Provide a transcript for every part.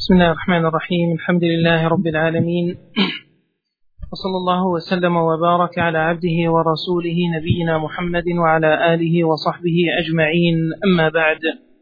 بسم الله الرحمن الرحيم. الحمد لله رب العالمين، وصلى الله وسلم وبارك على عبده ورسوله نبينا محمد وعلى آله وصحبه أجمعين. أما بعد،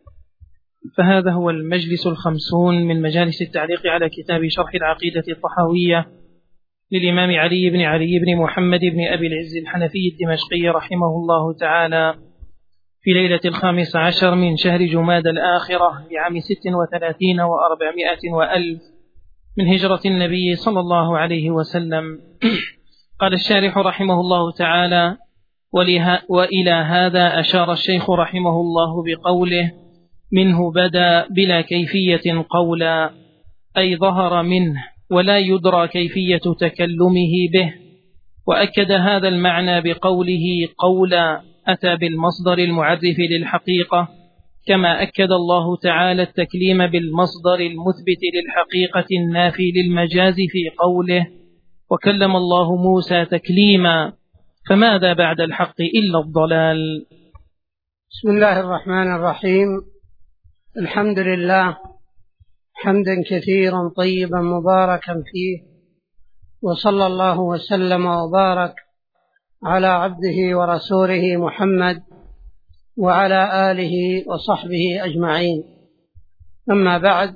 فهذا هو المجلس 50 من مجالس التعليق على كتاب شرح العقيدة الطحاوية للإمام علي بن محمد بن أبي العز الحنفي الدمشقي رحمه الله تعالى، في ليلة 15 من شهر جماد الآخرة لعام 36 و400 وألف من هجرة النبي صلى الله عليه وسلم. قال الشارح رحمه الله تعالى: وإلى هذا أشار الشيخ رحمه الله بقوله: منه بدا بلا كيفية قولا، أي ظهر منه ولا يدرى كيفية تكلمه به. وأكد هذا المعنى بقوله قولا أتى بالمصدر المعرف للحقيقة، كما أكد الله تعالى التكليم بالمصدر المثبت للحقيقة النافي للمجاز في قوله: وكلم الله موسى تكليما، فماذا بعد الحق إلا الضلال. بسم الله الرحمن الرحيم. الحمد لله حمدا كثيرا طيبا مباركا فيه، وصلى الله وسلم وبارك على عبده ورسوله محمد وعلى آله وصحبه أجمعين. أما بعد،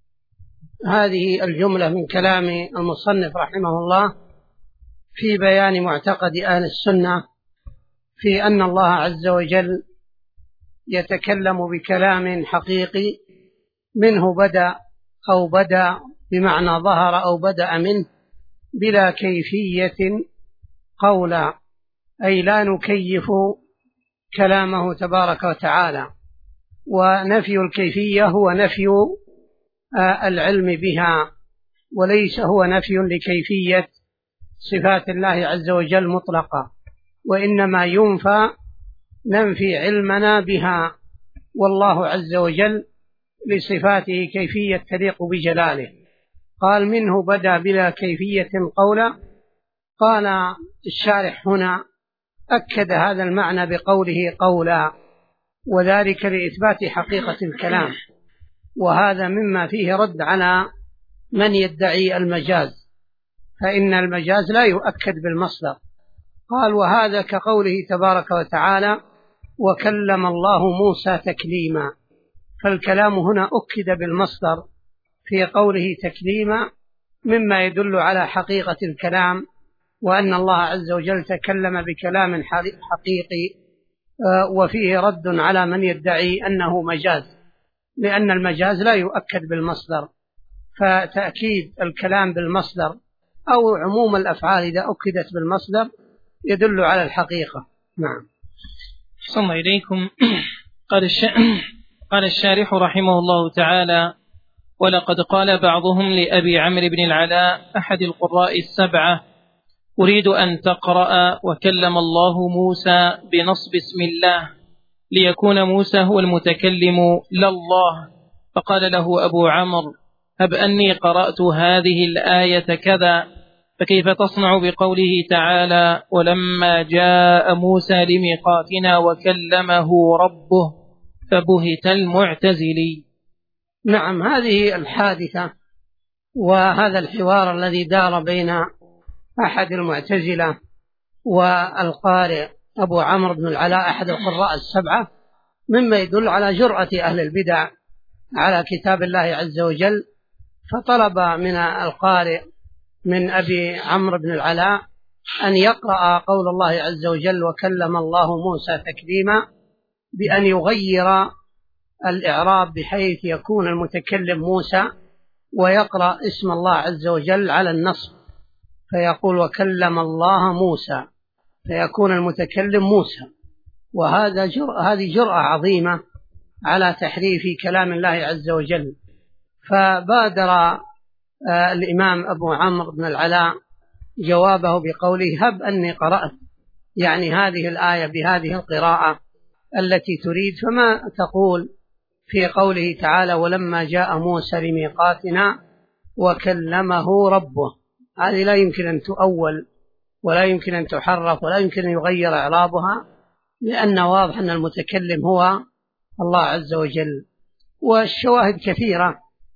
هذه الجملة من كلام المصنف رحمه الله في بيان معتقد أهل السنة في أن الله عز وجل يتكلم بكلام حقيقي منه بدأ أو بدأ بمعنى ظهر أو بدأ منه بلا كيفية قولا، أي لا نكيف كلامه تبارك وتعالى. ونفي الكيفية هو نفي العلم بها، وليس هو نفي لكيفية صفات الله عز وجل مطلقة، وإنما ننفي علمنا بها، والله عز وجل لصفاته كيفية تليق بجلاله. قال منه بدأ بلا كيفية قولا. قال الشارح هنا أكد هذا المعنى بقوله قولا، وذلك لإثبات حقيقة الكلام، وهذا مما فيه رد على من يدعي المجاز، فإن المجاز لا يؤكد بالمصدر. قال: وهذا كقوله تبارك وتعالى: وكلم الله موسى تكليما، فالكلام هنا أكد بالمصدر في قوله تكليما، مما يدل على حقيقة الكلام، وأن الله عز وجل تكلم بكلام حقيقي، وفيه رد على من يدعي أنه مجاز، لأن المجاز لا يؤكد بالمصدر، فتأكيد الكلام بالمصدر أو عموم الأفعال إذا أكدت بالمصدر يدل على الحقيقة. نعم. صلى إليكم. قال الشارح رحمه الله تعالى: ولقد قال بعضهم لأبي عمرو بن العلاء أحد القراء السبعة: أريد أن تقرأ وكلم الله موسى بنصب اسم الله، ليكون موسى هو المتكلم لا الله. فقال له أبو عمرو: هب أني قرأت هذه الآية كذا، فكيف تصنع بقوله تعالى: ولما جاء موسى لميقاتنا وكلمه ربه، فبهت المعتزلي. نعم، هذه الحادثة وهذا الحوار الذي دار بين أحد المعتزلة والقارئ أبو عمرو بن العلاء أحد القراء السبعة مما يدل على جرأة أهل البدع على كتاب الله عز وجل، فطلب من القارئ من أبي عمرو بن العلاء أن يقرأ قول الله عز وجل: وكلم الله موسى تكليما، بأن يغير الإعراب بحيث يكون المتكلم موسى، ويقرأ اسم الله عز وجل على النصب، فيقول: وكلم الله موسى، فيكون المتكلم موسى. هذه جرأة عظيمة على تحريف كلام الله عز وجل. فبادر الإمام أبو عمرو بن العلاء جوابه بقوله: هب أني قرأت، يعني هذه الآية بهذه القراءة التي تريد، فما تقول في قوله تعالى: ولما جاء موسى لميقاتنا وكلمه ربه؟ هذه لا يمكن أن تؤول، ولا يمكن أن تحرف، ولا يمكن أن يغير إعرابها، لأن واضح أن المتكلم هو الله عز وجل. والشواهد كثيرة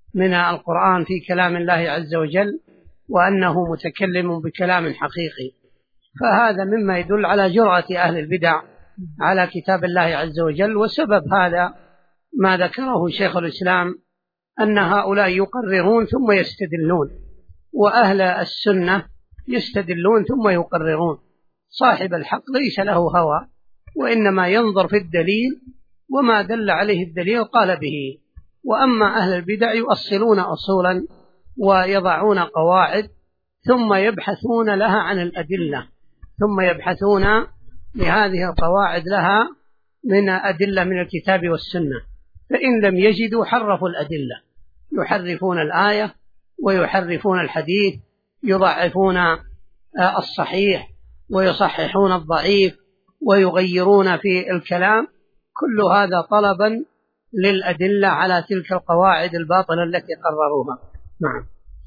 من القرآن في كلام الله عز وجل، وأنه متكلم بكلام حقيقي. فهذا مما يدل على جرأة أهل البدع على كتاب الله عز وجل. وسبب هذا ما ذكره شيخ الإسلام، أن هؤلاء يقررون ثم يستدلون، وأهل السنة يستدلون ثم يقررون. صاحب الحق ليس له هوى، وإنما ينظر في الدليل، وما دل عليه الدليل قال به. وأما أهل البدع يؤصلون أصولا ويضعون قواعد، ثم يبحثون لها عن الأدلة، ثم يبحثون لهذه القواعد لها من أدلة من الكتاب والسنة، فإن لم يجدوا حرفوا الأدلة، يحرفون الآية ويحرفون الحديث، يضعفون الصحيح ويصححون الضعيف ويغيرون في الكلام، كل هذا طلبا للأدلة على تلك القواعد الباطلة التي قرروها. نعم.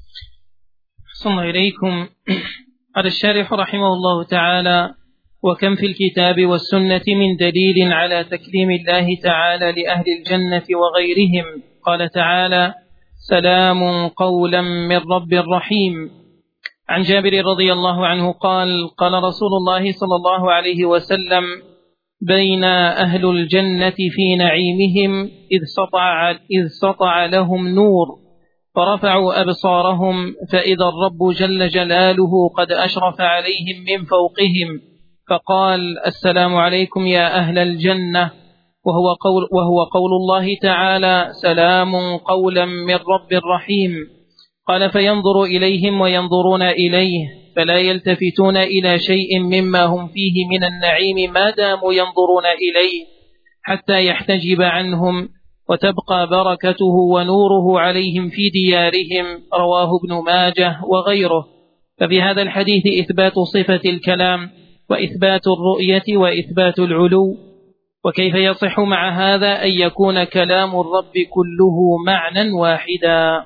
أحسن الله إليكم. قال الشارح رحمه الله تعالى: وكم في الكتاب والسنة من دليل على تكريم الله تعالى لأهل الجنة وغيرهم. قال تعالى: سلام قولا من رب رحيم. عن جابر رضي الله عنه قال: قال رسول الله صلى الله عليه وسلم: بين أهل الجنة في نعيمهم إذ سطع لهم نور، فرفعوا أبصارهم فإذا الرب جل جلاله قد أشرف عليهم من فوقهم، فقال: السلام عليكم يا أهل الجنة، وهو قول الله تعالى: سلام قولا من رب رحيم. قال: فينظر إليهم وينظرون إليه، فلا يلتفتون إلى شيء مما هم فيه من النعيم ما داموا ينظرون إليه حتى يحتجب عنهم، وتبقى بركته ونوره عليهم في ديارهم. رواه ابن ماجه وغيره. ففي هذا الحديث إثبات صفة الكلام، وإثبات الرؤية، وإثبات العلو. وكيف يصح مع هذا أن يكون كلام الرب كله معنى واحدا؟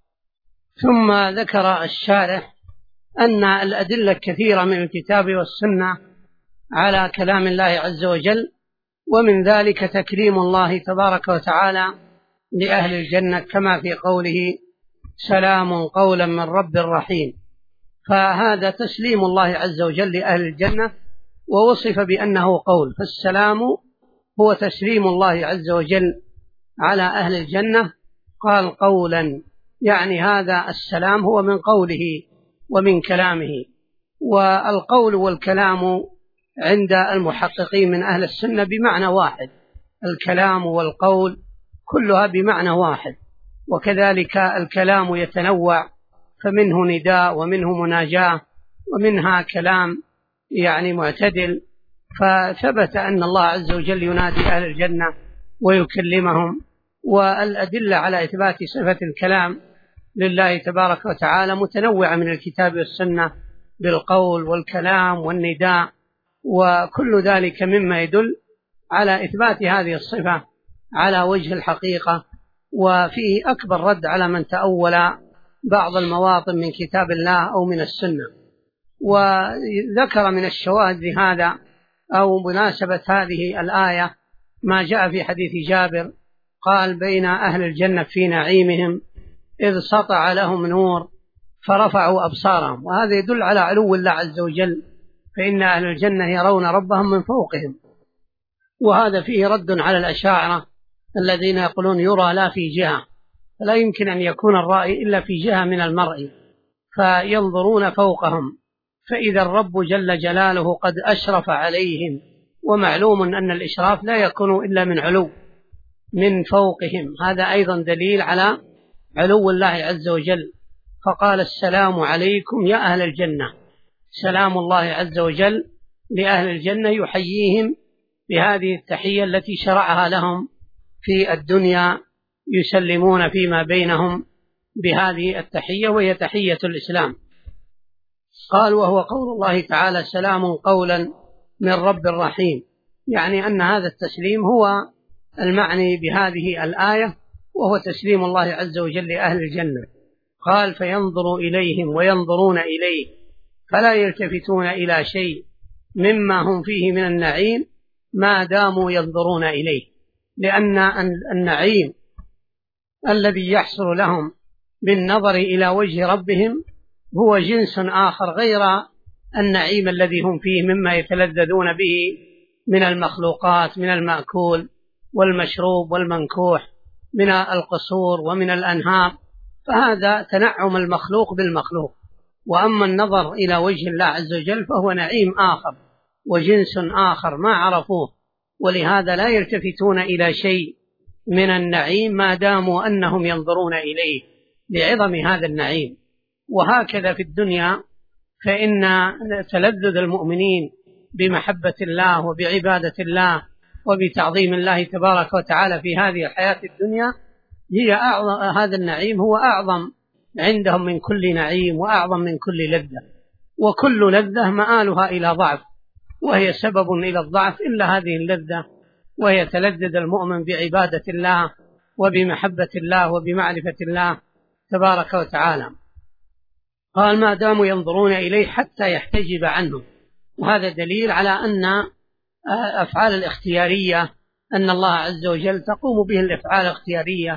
ثم ذكر الشارح أن الأدلة الكثيرة من الكتاب والسنة على كلام الله عز وجل، ومن ذلك تكريم الله تبارك وتعالى لأهل الجنة، كما في قوله: سلام قولا من رب رحيم. فهذا تسليم الله عز وجل لأهل الجنة، ووصف بأنه قول. فالسلام هو تسليم الله عز وجل على أهل الجنة. قال قولا، يعني هذا السلام هو من قوله ومن كلامه. والقول والكلام عند المحققين من أهل السنة بمعنى واحد، الكلام والقول كلها بمعنى واحد. وكذلك الكلام يتنوع، فمنه نداء ومنه مناجاة ومنها كلام يعني معتدل. فثبت أن الله عز وجل ينادي أهل الجنة ويكلمهم. والأدلة على إثبات صفة الكلام لله تبارك وتعالى متنوعة من الكتاب والسنة، بالقول والكلام والنداء، وكل ذلك مما يدل على إثبات هذه الصفة على وجه الحقيقة. وفيه أكبر رد على من تأول بعض المواطن من كتاب الله أو من السنة. وذكر من الشواهد لهذا أو مناسبة هذه الآية ما جاء في حديث جابر، قال: بين أهل الجنة في نعيمهم إذ سطع لهم نور فرفعوا أبصارهم. وهذا يدل على علو الله عز وجل، فإن أهل الجنة يرون ربهم من فوقهم. وهذا فيه رد على الأشاعرة الذين يقولون يرى لا في جهة، فلا يمكن أن يكون الرأي إلا في جهة من المرء، فينظرون فوقهم فإذا الرب جل جلاله قد أشرف عليهم. ومعلوم أن الإشراف لا يكون إلا من علو من فوقهم، هذا أيضا دليل على علو الله عز وجل. فقال: السلام عليكم يا أهل الجنة. سلام الله عز وجل لأهل الجنة، يحييهم بهذه التحية التي شرعها لهم في الدنيا، يسلمون فيما بينهم بهذه التحية، وهي تحية الإسلام. قال: وهو قول الله تعالى: سلام قولا من رب رحيم، يعني أن هذا التسليم هو المعني بهذه الآية، وهو تسليم الله عز وجل لأهل الجنة. قال: فينظر إليهم وينظرون إليه، فلا يلتفتون إلى شيء مما هم فيه من النعيم ما داموا ينظرون إليه. لأن النعيم الذي يحصل لهم بالنظر إلى وجه ربهم هو جنس آخر غير النعيم الذي هم فيه مما يتلذذون به من المخلوقات، من المأكول والمشروب والمنكوح، من القصور ومن الأنهار، فهذا تنعم المخلوق بالمخلوق. وأما النظر إلى وجه الله عز وجل فهو نعيم آخر وجنس آخر ما عرفوه، ولهذا لا يلتفتون إلى شيء من النعيم ما داموا أنهم ينظرون إليه لعظم هذا النعيم. وهكذا في الدنيا، فإن تلذذ المؤمنين بمحبة الله وبعبادة الله وبتعظيم الله تبارك وتعالى في هذه الحياة الدنيا هي هذا النعيم هو أعظم عندهم من كل نعيم وأعظم من كل لذة، وكل لذة مآلها إلى ضعف، وهي سبب إلى الضعف إلا هذه اللذة، وهي تلذذ المؤمن بعبادة الله وبمحبة الله وبمعرفة الله تبارك وتعالى. قال ما داموا ينظرون إليه حتى يحتجب عنهم، وهذا دليل على أن أفعال الاختيارية أن الله عز وجل تقوم به الأفعال الاختيارية،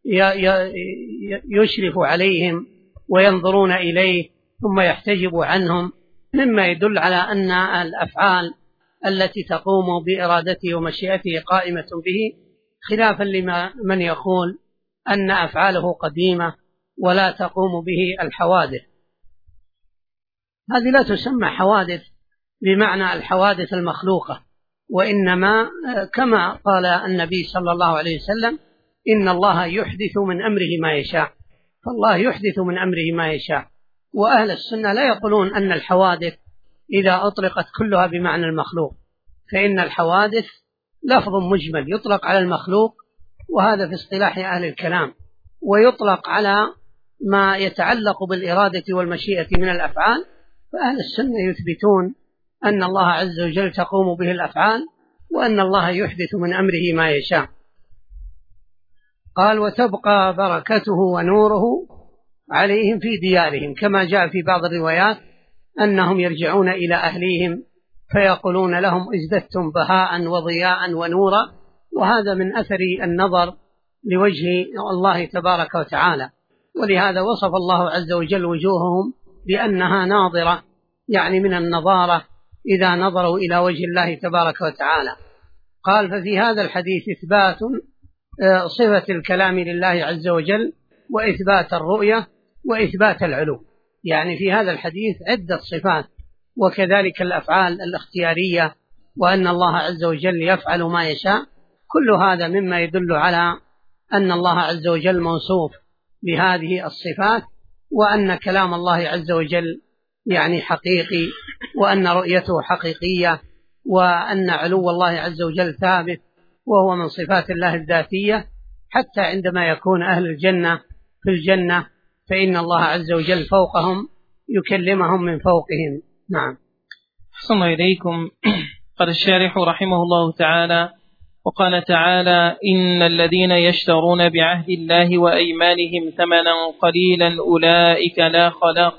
يشرف عليهم وينظرون إليه ثم يحتجب عنهم، مما يدل على أن الأفعال التي تقوم بإرادته ومشيئته قائمة به، خلافا لمن يقول أن أفعاله قديمة ولا تقوم به الحوادث. هذه لا تسمى حوادث بمعنى الحوادث المخلوقة، وإنما كما قال النبي صلى الله عليه وسلم إن الله يحدث من أمره ما يشاء، فالله يحدث من أمره ما يشاء. وأهل السنة لا يقولون أن الحوادث إذا أطلقت كلها بمعنى المخلوق، فإن الحوادث لفظ مجمل يطلق على المخلوق، وهذا في اصطلاح أهل الكلام، ويطلق على ما يتعلق بالإرادة والمشيئة من الأفعال. فأهل السنة يثبتون أن الله عز وجل تقوم به الأفعال، وأن الله يحدث من أمره ما يشاء. قال وتبقى بركته ونوره عليهم في ديارهم، كما جاء في بعض الروايات أنهم يرجعون إلى أهليهم فيقولون لهم ازددتم بهاء وضياء ونورا، وهذا من أثر النظر لوجه الله تبارك وتعالى. ولهذا وصف الله عز وجل وجوههم بأنها ناظرة، يعني من النظارة إذا نظروا إلى وجه الله تبارك وتعالى. قال ففي هذا الحديث إثبات صفة الكلام لله عز وجل، وإثبات الرؤية، وإثبات العلو، يعني في هذا الحديث عدة صفات، وكذلك الأفعال الاختيارية، وأن الله عز وجل يفعل ما يشاء. كل هذا مما يدل على أن الله عز وجل موصوف بهذه الصفات، وأن كلام الله عز وجل يعني حقيقي، وأن رؤيته حقيقية، وأن علو الله عز وجل ثابت، وهو من صفات الله الذاتية. حتى عندما يكون أهل الجنة في الجنة فإن الله عز وجل فوقهم يكلمهم من فوقهم. نعم. أحسن إليكم. قال الشارح رحمه الله تعالى: وقال تعالى: إن الذين يشترون بعهد الله وأيمانهم ثمنا قليلا أولئك لا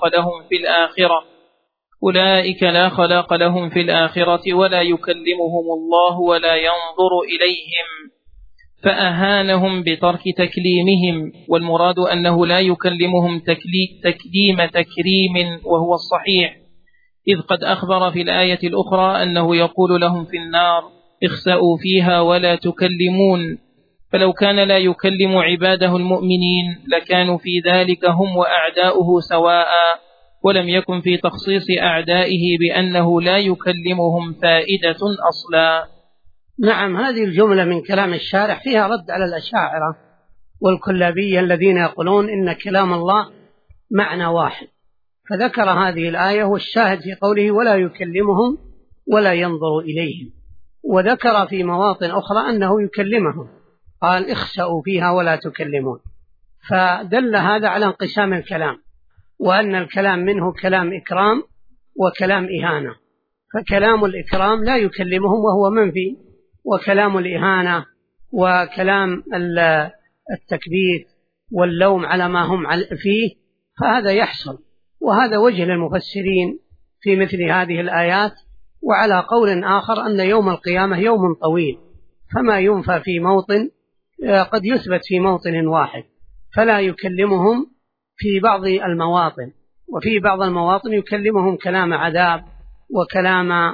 خلاق لهم في الآخرة ولا يكلمهم الله ولا ينظر إليهم، فأهانهم بترك تكليمهم، والمراد أنه لا يكلمهم تكليم تكريم وهو الصحيح، إذ قد أخبر في الآية الأخرى أنه يقول لهم في النار: اخسأوا فيها ولا تكلمون. فلو كان لا يكلم عباده المؤمنين لكانوا في ذلك هم وأعداؤه سواء، ولم يكن في تخصيص أعدائه بأنه لا يكلمهم فائدة أصلا. نعم، هذه الجملة من كلام الشارح فيها رد على الأشاعرة والكلابية الذين يقولون إن كلام الله معنى واحد، فذكر هذه الآية والشاهد في قوله ولا يكلمهم ولا ينظر إليهم، وذكر في مواطن أخرى أنه يكلمهم، قال اخسأوا فيها ولا تكلمون، فدل هذا على انقسام الكلام، وأن الكلام منه كلام إكرام وكلام إهانة. فكلام الإكرام لا يكلمهم وهو منفي، وكلام الإهانة وكلام التكبير واللوم على ما هم فيه فهذا يحصل. وهذا وجه للمفسرين في مثل هذه الآيات. وعلى قول آخر أن يوم القيامة يوم طويل، فما ينفى في موطن قد يثبت في موطن واحد، فلا يكلمهم في بعض المواطن، وفي بعض المواطن يكلمهم كلام عذاب وكلام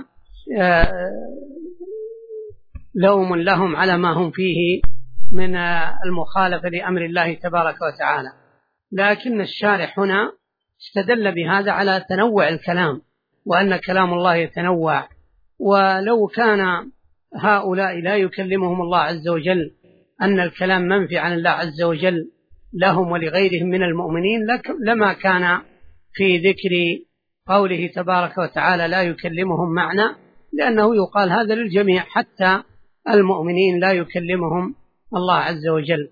لوم لهم على ما هم فيه من المخالفة لأمر الله تبارك وتعالى. لكن الشارح هنا استدل بهذا على تنوع الكلام، وأن كلام الله يتنوع، ولو كان هؤلاء لا يكلمهم الله عز وجل أن الكلام منفي عن الله عز وجل لهم ولغيرهم من المؤمنين لما كان في ذكر قوله تبارك وتعالى لا يكلمهم معنى، لأنه يقال هذا للجميع حتى المؤمنين لا يكلمهم الله عز وجل.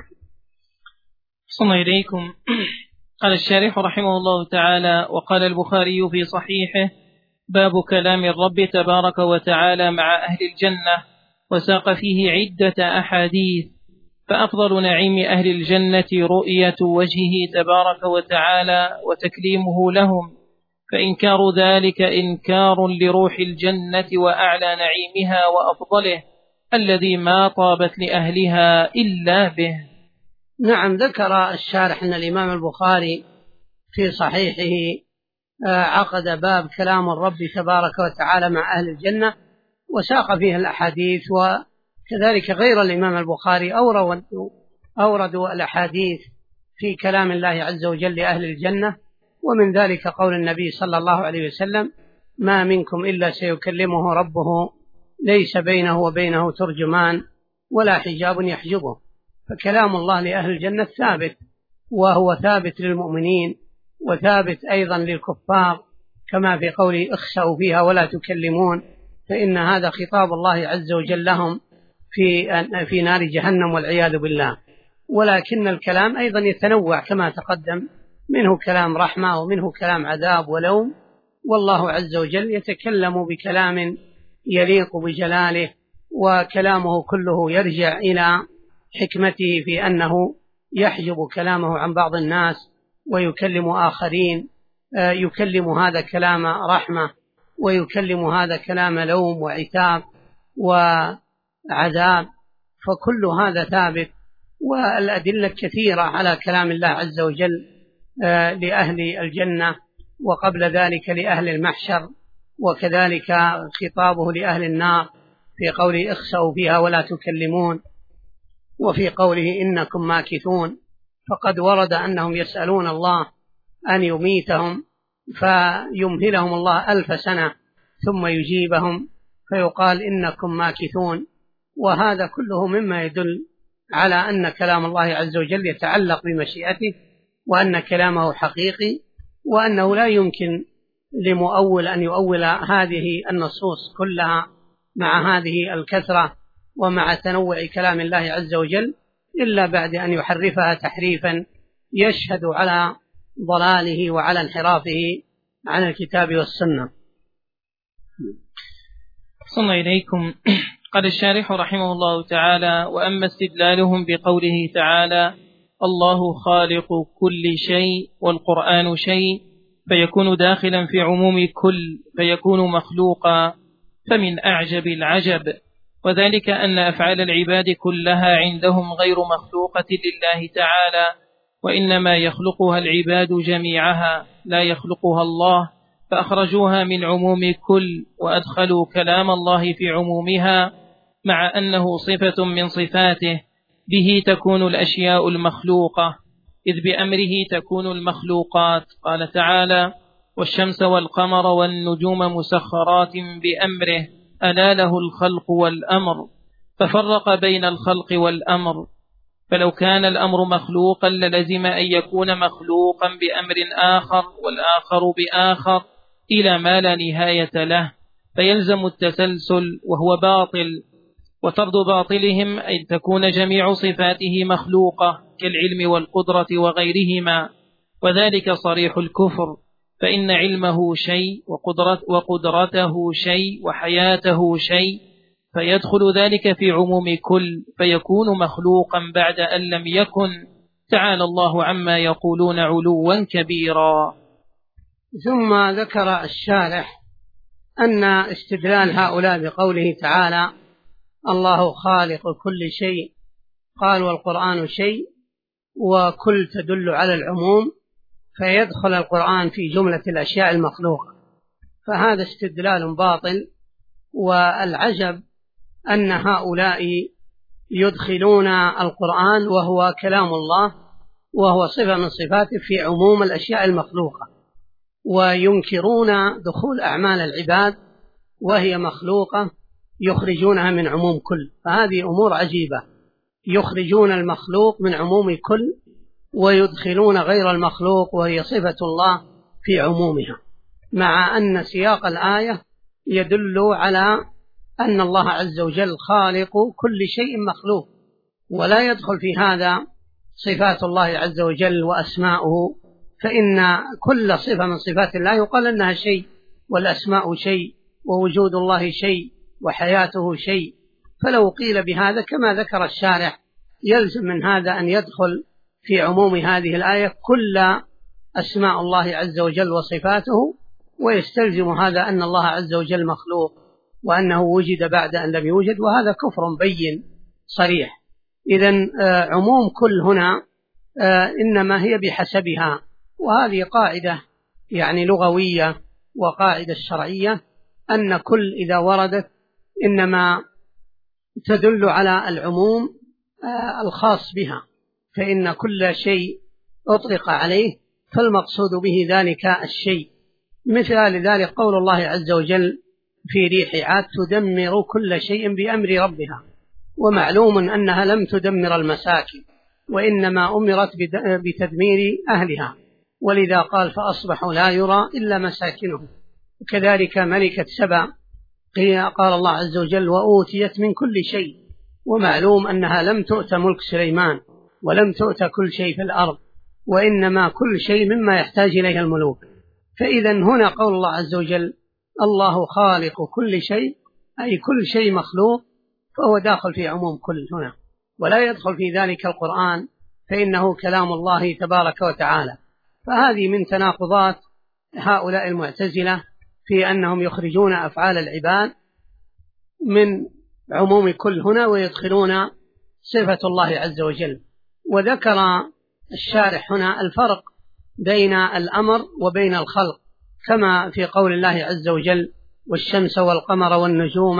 صلى إليكم. قال الشارح رحمه الله تعالى: وقال البخاري في صحيحه: باب كلام الرب تبارك وتعالى مع أهل الجنة، وساق فيه عدة أحاديث. فأفضل نعيم أهل الجنة رؤية وجهه تبارك وتعالى وتكليمه لهم، فإنكار ذلك إنكار لروح الجنة وأعلى نعيمها وأفضله الذي ما طابت لأهلها إلا به. نعم، ذكر الشارح أن الإمام البخاري في صحيحه عقد باب كلام الرب تبارك وتعالى مع أهل الجنة، وساق فيه الأحاديث، وكذلك غير الإمام البخاري أوردوا الأحاديث في كلام الله عز وجل لأهل الجنة، ومن ذلك قول النبي صلى الله عليه وسلم: ما منكم إلا سيكلمه ربه ليس بينه وبينه ترجمان ولا حجاب يحجبه. فكلام الله لأهل الجنة ثابت، وهو ثابت للمؤمنين وثابت أيضا للكفار، كما في قوله: اخسأوا فيها ولا تكلمون، فإن هذا خطاب الله عز وجل لهم في نار جهنم والعياذ بالله. ولكن الكلام أيضا يتنوع كما تقدم، منه كلام رحمة ومنه كلام عذاب ولوم، والله عز وجل يتكلم بكلام يليق بجلاله، وكلامه كله يرجع إلى حكمته في أنه يحجب كلامه عن بعض الناس ويكلم آخرين، يكلم هذا كلام رحمة ويكلم هذا كلام لوم وعتاب وعذاب، فكل هذا ثابت. والأدلة كثيرة على كلام الله عز وجل لأهل الجنة، وقبل ذلك لأهل المحشر، وكذلك خطابه لأهل النار في قوله: اخسأوا فيها ولا تكلمون، وفي قوله: إنكم ماكثون. فقد ورد أنهم يسألون الله أن يميتهم فيمهلهم الله 1000 سنة ثم يجيبهم فيقال: إنكم ماكثون. وهذا كله مما يدل على أن كلام الله عز وجل يتعلق بمشيئته، وأن كلامه حقيقي، وأنه لا يمكن لمؤول أن يؤول هذه النصوص كلها مع هذه الكثرة ومع تنوع كلام الله عز وجل إلا بعد أن يحرفها تحريفا يشهد على ضلاله وعلى انحرافه عن الكتاب والسنة. صلى إليكم. قال الشارح رحمه الله تعالى: وأما استدلالهم بقوله تعالى: الله خالق كل شيء والقرآن شيء، فيكون داخلا في عموم كل، فيكون مخلوقا، فمن أعجب العجب، وذلك أن أفعال العباد كلها عندهم غير مخلوقة لله تعالى، وإنما يخلقها العباد جميعها لا يخلقها الله، فأخرجوها من عموم كل وأدخلوا كلام الله في عمومها، مع أنه صفة من صفاته، به تكون الأشياء المخلوقة، إذ بأمره تكون المخلوقات. قال تعالى: والشمس والقمر والنجوم مسخرات بأمره ألا له الخلق والأمر، ففرق بين الخلق والأمر. فلو كان الأمر مخلوقا للزم أن يكون مخلوقا بأمر آخر والآخر بآخر إلى ما لا نهاية له، فيلزم التسلسل، وهو باطل. وطرد باطلهم أن تكون جميع صفاته مخلوقة كالعلم والقدرة وغيرهما، وذلك صريح الكفر، فإن علمه شيء وقدرته شيء وحياته شيء، فيدخل ذلك في عموم كل، فيكون مخلوقا بعد أن لم يكن، تعالى الله عما يقولون علوا كبيرا. ثم ذكر الشارح أن استدلال هؤلاء بقوله تعالى: الله خالق كل شيء، قال والقرآن شيء، وكل تدل على العموم، فيدخل القرآن في جملة الأشياء المخلوقة، فهذا استدلال باطل. والعجب أن هؤلاء يدخلون القرآن وهو كلام الله وهو صفة من صفاته في عموم الأشياء المخلوقة، وينكرون دخول أعمال العباد وهي مخلوقة يخرجونها من عموم كل. فهذه أمور عجيبة، يخرجون المخلوق من عموم كل ويدخلون غير المخلوق وهي صفة الله في عمومها، مع أن سياق الآية يدل على أن الله عز وجل خالق كل شيء مخلوق، ولا يدخل في هذا صفات الله عز وجل وأسماؤه، فإن كل صفة من صفات الله يقال أنها شيء، والأسماء شيء، ووجود الله شيء، وحياته شيء. فلو قيل بهذا كما ذكر الشارح يلزم من هذا أن يدخل في عموم هذه الآية كل أسماء الله عز وجل وصفاته، ويستلزم هذا أن الله عز وجل مخلوق وأنه وجد بعد أن لم يوجد، وهذا كفر بين صريح. إذن عموم كل هنا إنما هي بحسبها، وهذه قاعدة يعني لغوية وقاعدة شرعية، أن كل إذا وردت إنما تدل على العموم الخاص بها، فإن كل شيء أطلق عليه فالمقصود به ذلك الشيء. مثال ذلك قول الله عز وجل في ريح عاد تدمر كل شيء بأمر ربها، ومعلوم أنها لم تدمر المساكن وإنما أمرت بتدمير أهلها، ولذا قال فأصبحوا لا يرى إلا مساكنهم. وكذلك ملكة سبأ قال الله عز وجل وأوتيت من كل شيء، ومعلوم أنها لم تؤت ملك سليمان ولم تؤت كل شيء في الأرض، وإنما كل شيء مما يحتاج إليه الملوك. فإذا هنا قول الله عز وجل الله خالق كل شيء، أي كل شيء مخلوق، فهو داخل في عموم كل هنا، ولا يدخل في ذلك القرآن، فإنه كلام الله تبارك وتعالى. فهذه من تناقضات هؤلاء المعتزلة في أنهم يخرجون أفعال العباد من عموم كل هنا ويدخلون صفة الله عز وجل. وذكر الشارح هنا الفرق بين الأمر وبين الخلق، كما في قول الله عز وجل والشمس والقمر والنجوم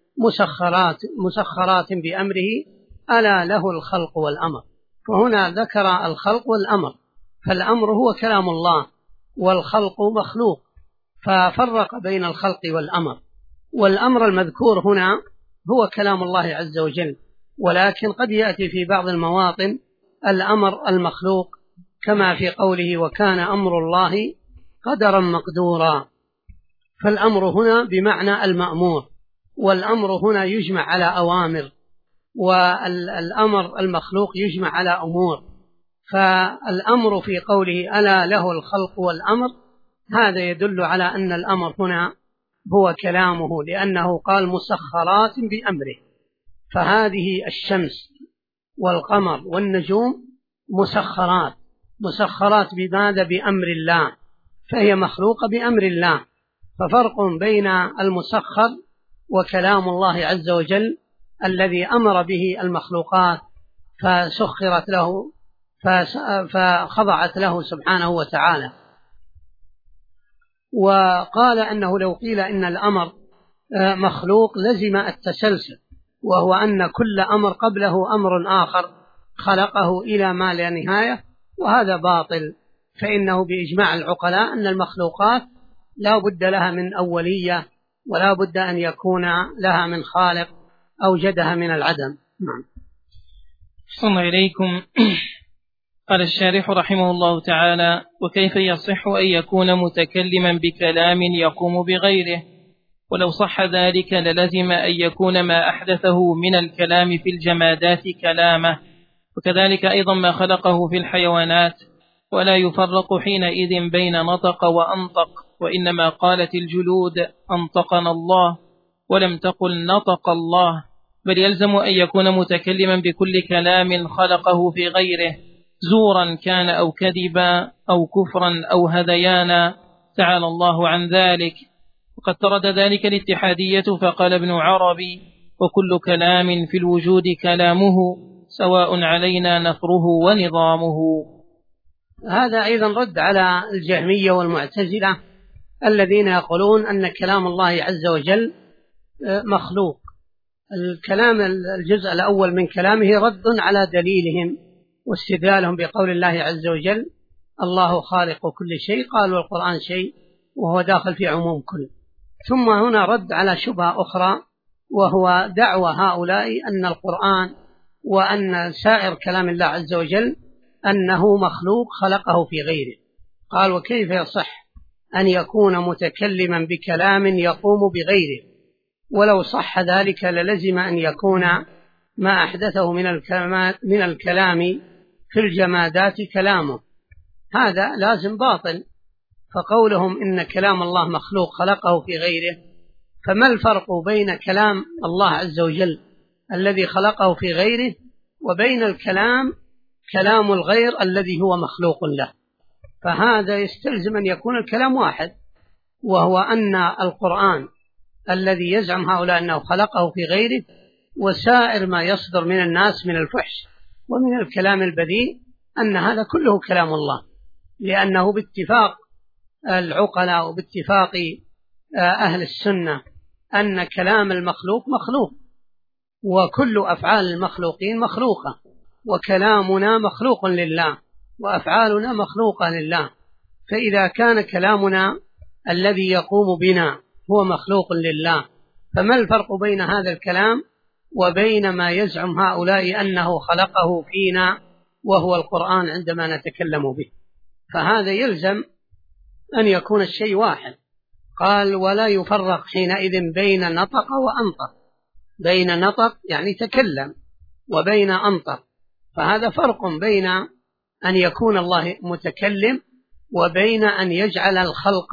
مسخرات بأمره ألا له الخلق والأمر. فهنا ذكر الخلق والأمر، فالأمر هو كلام الله والخلق مخلوق، ففرق بين الخلق والأمر. والأمر المذكور هنا هو كلام الله عز وجل، ولكن قد يأتي في بعض المواطن الأمر المخلوق، كما في قوله وكان أمر الله قدرا مقدورا. فالأمر هنا بمعنى المأمور، والأمر هنا يجمع على أوامر، والأمر المخلوق يجمع على أمور. فالأمر في قوله ألا له الخلق والأمر هذا يدل على أن الأمر هنا هو كلامه، لأنه قال مسخرات بأمره. فهذه الشمس والقمر والنجوم مسخرات بماذا؟ بأمر الله، فهي مخلوقة بأمر الله. ففرق بين المسخر وكلام الله عز وجل الذي أمر به المخلوقات فسخرت له فخضعت له سبحانه وتعالى. وقال أنه لو قيل إن الأمر مخلوق لزم التسلسل، وهو أن كل أمر قبله أمر آخر خلقه إلى ما لا نهاية، وهذا باطل. فإنه بإجماع العقلاء أن المخلوقات لا بد لها من أولية، ولا بد أن يكون لها من خالق أوجدها من العدم. نعم. صلى إليكم. قال الشارح رحمه الله تعالى وكيف يصح أن يكون متكلما بكلام يقوم بغيره؟ ولو صح ذلك للزم أن يكون ما أحدثه من الكلام في الجمادات كلامه، وكذلك أيضا ما خلقه في الحيوانات، ولا يفرق حينئذ بين نطق وأنطق، وإنما قالت الجلود أنطقنا الله ولم تقل نطق الله، بل يلزم أن يكون متكلما بكل كلام خلقه في غيره، زورا كان أو كذبا أو كفرا أو هذيانا، تعالى الله عن ذلك. وقد ترد ذلك الاتحادية فقال ابن عربي وكل كلام في الوجود كلامه سواء علينا نثره ونظامه. هذا أيضا رد على الجهمية والمعتزلة الذين يقولون أن كلام الله عز وجل مخلوق. الكلام الجزء الأول من كلامه رد على دليلهم واستدلالهم بقول الله عز وجل الله خالق كل شيء، قالوا القرآن شيء وهو داخل في عموم كل. ثم هنا رد على شبهة أخرى، وهو دعوى هؤلاء أن القرآن وأن سائر كلام الله عز وجل أنه مخلوق خلقه في غيره. قال وكيف يصح أن يكون متكلما بكلام يقوم بغيره؟ ولو صح ذلك للزم أن يكون ما أحدثه من الكلام في الجمادات كلامه. هذا لازم باطل. فقولهم إن كلام الله مخلوق خلقه في غيره، فما الفرق بين كلام الله عز وجل الذي خلقه في غيره وبين كلام الغير الذي هو مخلوق له؟ فهذا يستلزم أن يكون الكلام واحد، وهو أن القرآن الذي يزعم هؤلاء أنه خلقه في غيره وسائر ما يصدر من الناس من الفحش ومن الكلام البذيء أن هذا كله كلام الله، لأنه باتفاق العقلاء وباتفاق أهل السنة أن كلام المخلوق مخلوق، وكل أفعال المخلوقين مخلوقة، وكلامنا مخلوق لله وأفعالنا مخلوقة لله. فإذا كان كلامنا الذي يقوم بنا هو مخلوق لله، فما الفرق بين هذا الكلام وبين ما يزعم هؤلاء أنه خلقه فينا وهو القرآن عندما نتكلم به؟ فهذا يلزم أن يكون الشيء واحد. قال ولا يفرق حينئذ بين نطق وأنطق. بين نطق يعني تكلم، وبين أنطق، فهذا فرق بين أن يكون الله متكلم وبين أن يجعل الخلق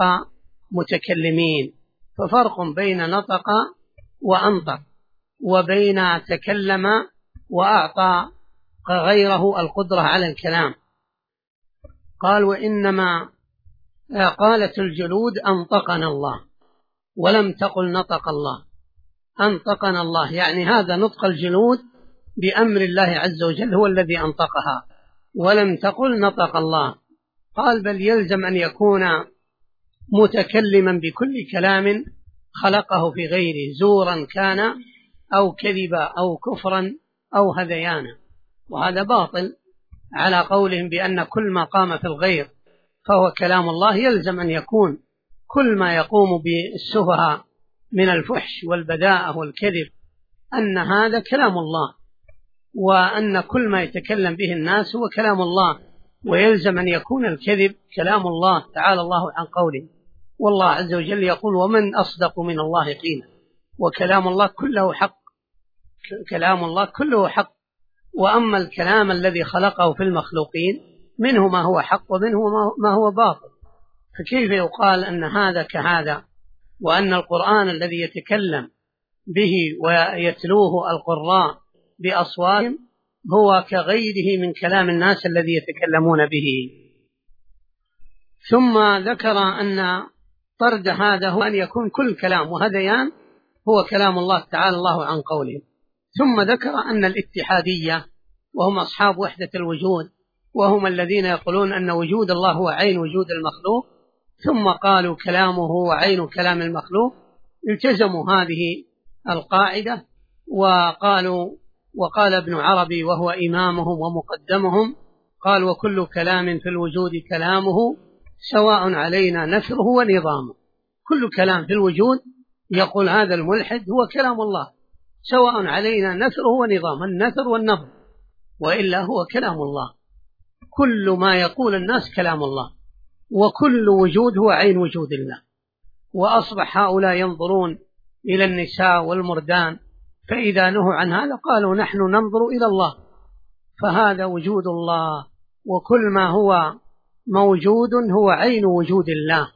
متكلمين. ففرق بين نطق وأنطق وبين تكلم وأعطى غيره القدرة على الكلام. قال وإنما قالت الجلود أنطقنا الله، ولم تقل نطق الله. أنطقنا الله يعني هذا نطق الجلود بأمر الله عز وجل هو الذي أنطقها، ولم تقل نطق الله. قال بل يلزم أن يكون متكلما بكل كلام خلقه في غيره، زورا كان أو كذبا أو كفرا أو هذيانا. وهذا باطل على قولهم بأن كل ما قام في الغير فهو كلام الله. يلزم أن يكون كل ما يقوم بالسفهاء من الفحش والبذاءة والكذب أن هذا كلام الله، وأن كل ما يتكلم به الناس هو كلام الله. ويلزم أن يكون الكذب كلام الله تعالى الله عن قوله، والله عز وجل يقول ومن أصدق من الله قيلا. وكلام الله كله حق، كلام الله كله حق. وأما الكلام الذي خلقه في المخلوقين منه ما هو حق ومنه ما هو باطل. فكيف يقال أن هذا كهذا، وأن القرآن الذي يتكلم به ويتلوه القراء بأصواتهم هو كغيره من كلام الناس الذي يتكلمون به؟ ثم ذكر أن طرد هذا هو أن يكون كل كلام وهذيان هو كلام الله تعالى الله عن قوله. ثم ذكر أن الاتحادية وهم أصحاب وحدة الوجود، وهم الذين يقولون أن وجود الله هو عين وجود المخلوق، ثم قالوا كلامه هو عين كلام المخلوق، التزموا هذه القاعدة وقال ابن عربي وهو إمامهم ومقدمهم قال وكل كلام في الوجود كلامه سواء علينا نثره ونظامه. كل كلام في الوجود يقول هذا الملحد هو كلام الله، سواء علينا نثره ونظامه، النثر والنظر، وإلا هو كلام الله. كل ما يقول الناس كلام الله، وكل وجود هو عين وجود الله. وأصبح هؤلاء ينظرون إلى النساء والمردان، فإذا نهوا عن هذا قالوا نحن ننظر إلى الله، فهذا وجود الله، وكل ما هو موجود هو عين وجود الله.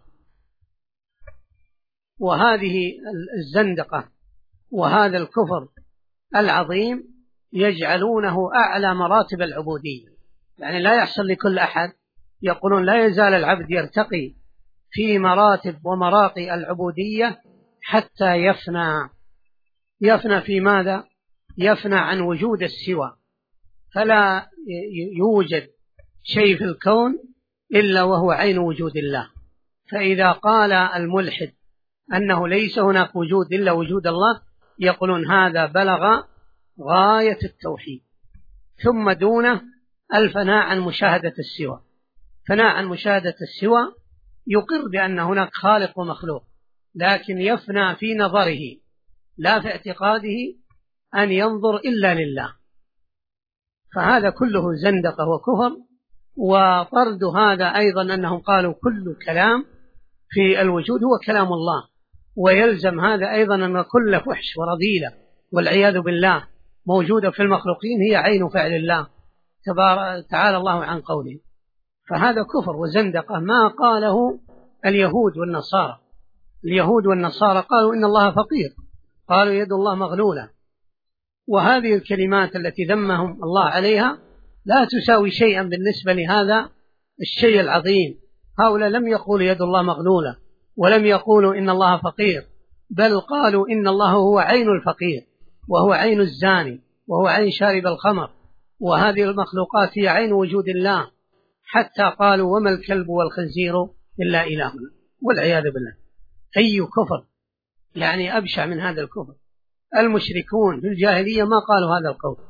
وهذه الزندقة وهذا الكفر العظيم يجعلونه أعلى مراتب العبودية، يعني لا يحصل لكل أحد. يقولون لا يزال العبد يرتقي في مراتب ومراقي العبودية حتى يفنى. يفنى في ماذا؟ يفنى عن وجود السوى، فلا يوجد شيء في الكون إلا وهو عين وجود الله. فإذا قال الملحد أنه ليس هناك وجود إلا وجود الله، يقولون هذا بلغ غاية التوحيد، ثم دونه الفناء عن مشاهدة السوى. فناء عن مشاهدة السوى يقر بأن هناك خالق ومخلوق، لكن يفنى في نظره لا في اعتقاده أن ينظر إلا لله. فهذا كله زندقة وكفر. وطرد هذا أيضا أنهم قالوا كل كلام في الوجود هو كلام الله، ويلزم هذا أيضا أن كل فحش ورذيلة والعياذ بالله موجودة في المخلوقين هي عين فعل الله تعالى الله عن قوله. فهذا كفر وزندقة ما قاله اليهود والنصارى. اليهود والنصارى قالوا إن الله فقير، قالوا يد الله مغلولة، وهذه الكلمات التي ذمهم الله عليها لا تساوي شيئا بالنسبة لهذا الشيء العظيم. هؤلاء لم يقولوا يد الله مغلولة، ولم يقولوا إن الله فقير، بل قالوا إن الله هو عين الفقير، وهو عين الزاني، وهو عين شارب الخمر، وهذه المخلوقات هي عين وجود الله. حتى قالوا وما الكلب والخنزير إلا إلهنا، والعياذ بالله. أي كفر يعني أبشع من هذا الكفر. المشركون في الجاهلية ما قالوا هذا القول.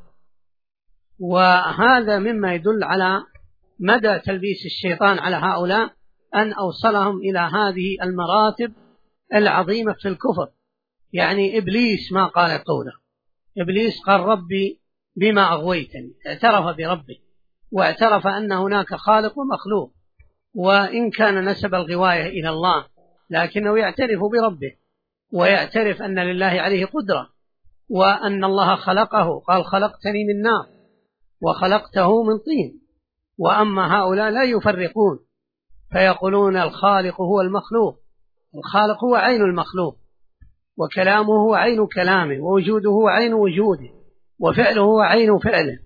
وهذا مما يدل على مدى تلبيس الشيطان على هؤلاء، أن أوصلهم إلى هذه المراتب العظيمة في الكفر. يعني إبليس ما قال قوله، إبليس قال ربي بما أغويتني، اعترف بربه واعترف أن هناك خالق ومخلوق، وإن كان نسب الغواية إلى الله لكنه يعترف بربه ويعترف أن لله عليه قدرة، وأن الله خلقه، قال خلقتني من نار وخلقته من طين. وأما هؤلاء لا يفرقون فيقولون الخالق هو المخلوق. الخالق هو عين المخلوق، وكلامه هو عين كلامه، ووجوده هو عين وجوده، وفعله هو عين فعله.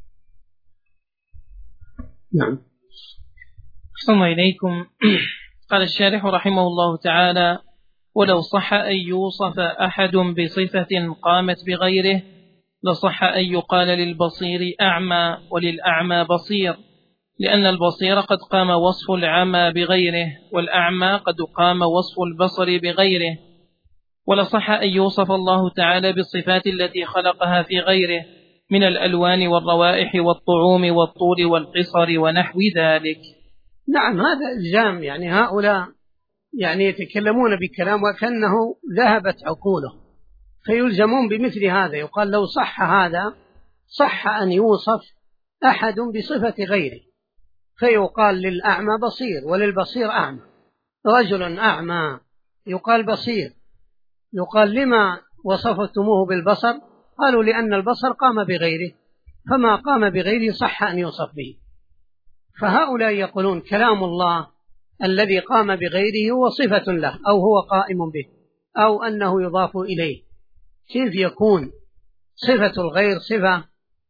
نعم. أحسن إليكم. قال الشارح رحمه الله تعالى: ولو صح أن يوصف أحد بصفة قامت بغيره لصح أن يقال للبصير أعمى وللأعمى بصير، لأن البصير قد قام وصف العمى بغيره، والأعمى قد قام وصف البصر بغيره. ولصح أن يوصف الله تعالى بالصفات التي خلقها في غيره من الألوان والروائح والطعوم والطول والقصر ونحو ذلك. نعم، هذا إلزام. يعني هؤلاء يعني يتكلمون بكلام وكأنه ذهبت عقوله، فيلزمون بمثل هذا. يقال لو صح هذا صح أن يوصف أحد بصفة غيره، فيقال للأعمى بصير وللبصير أعمى. رجل أعمى يقال بصير، يقال لما وصفتموه بالبصر؟ قالوا لأن البصر قام بغيره، فما قام بغيره صح أن يوصف به. فهؤلاء يقولون كلام الله الذي قام بغيره هو صفة له، أو هو قائم به، أو أنه يضاف إليه. كيف يكون صفة الغير صفة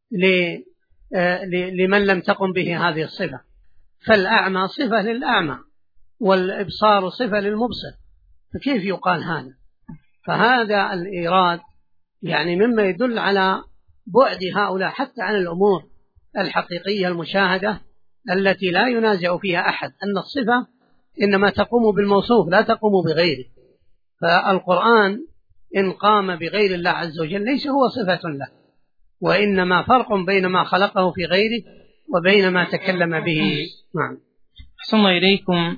لمن لم تقم به هذه الصفة؟ فالأعمى صفة للأعمى، والإبصار صفة للمبصر، فكيف يقال هذا؟ فهذا الإيراد يعني مما يدل على بعد هؤلاء حتى عن الأمور الحقيقية المشاهدة التي لا ينازع فيها أحد، أن الصفة إنما تقوم بالموصوف لا تقوم بغيره. فالقرآن إن قام بغير الله عز وجل ليس هو صفة له، وإنما فرق بين ما خلقه في غيره وبين ما تكلم به. نعم. أحسن إليكم.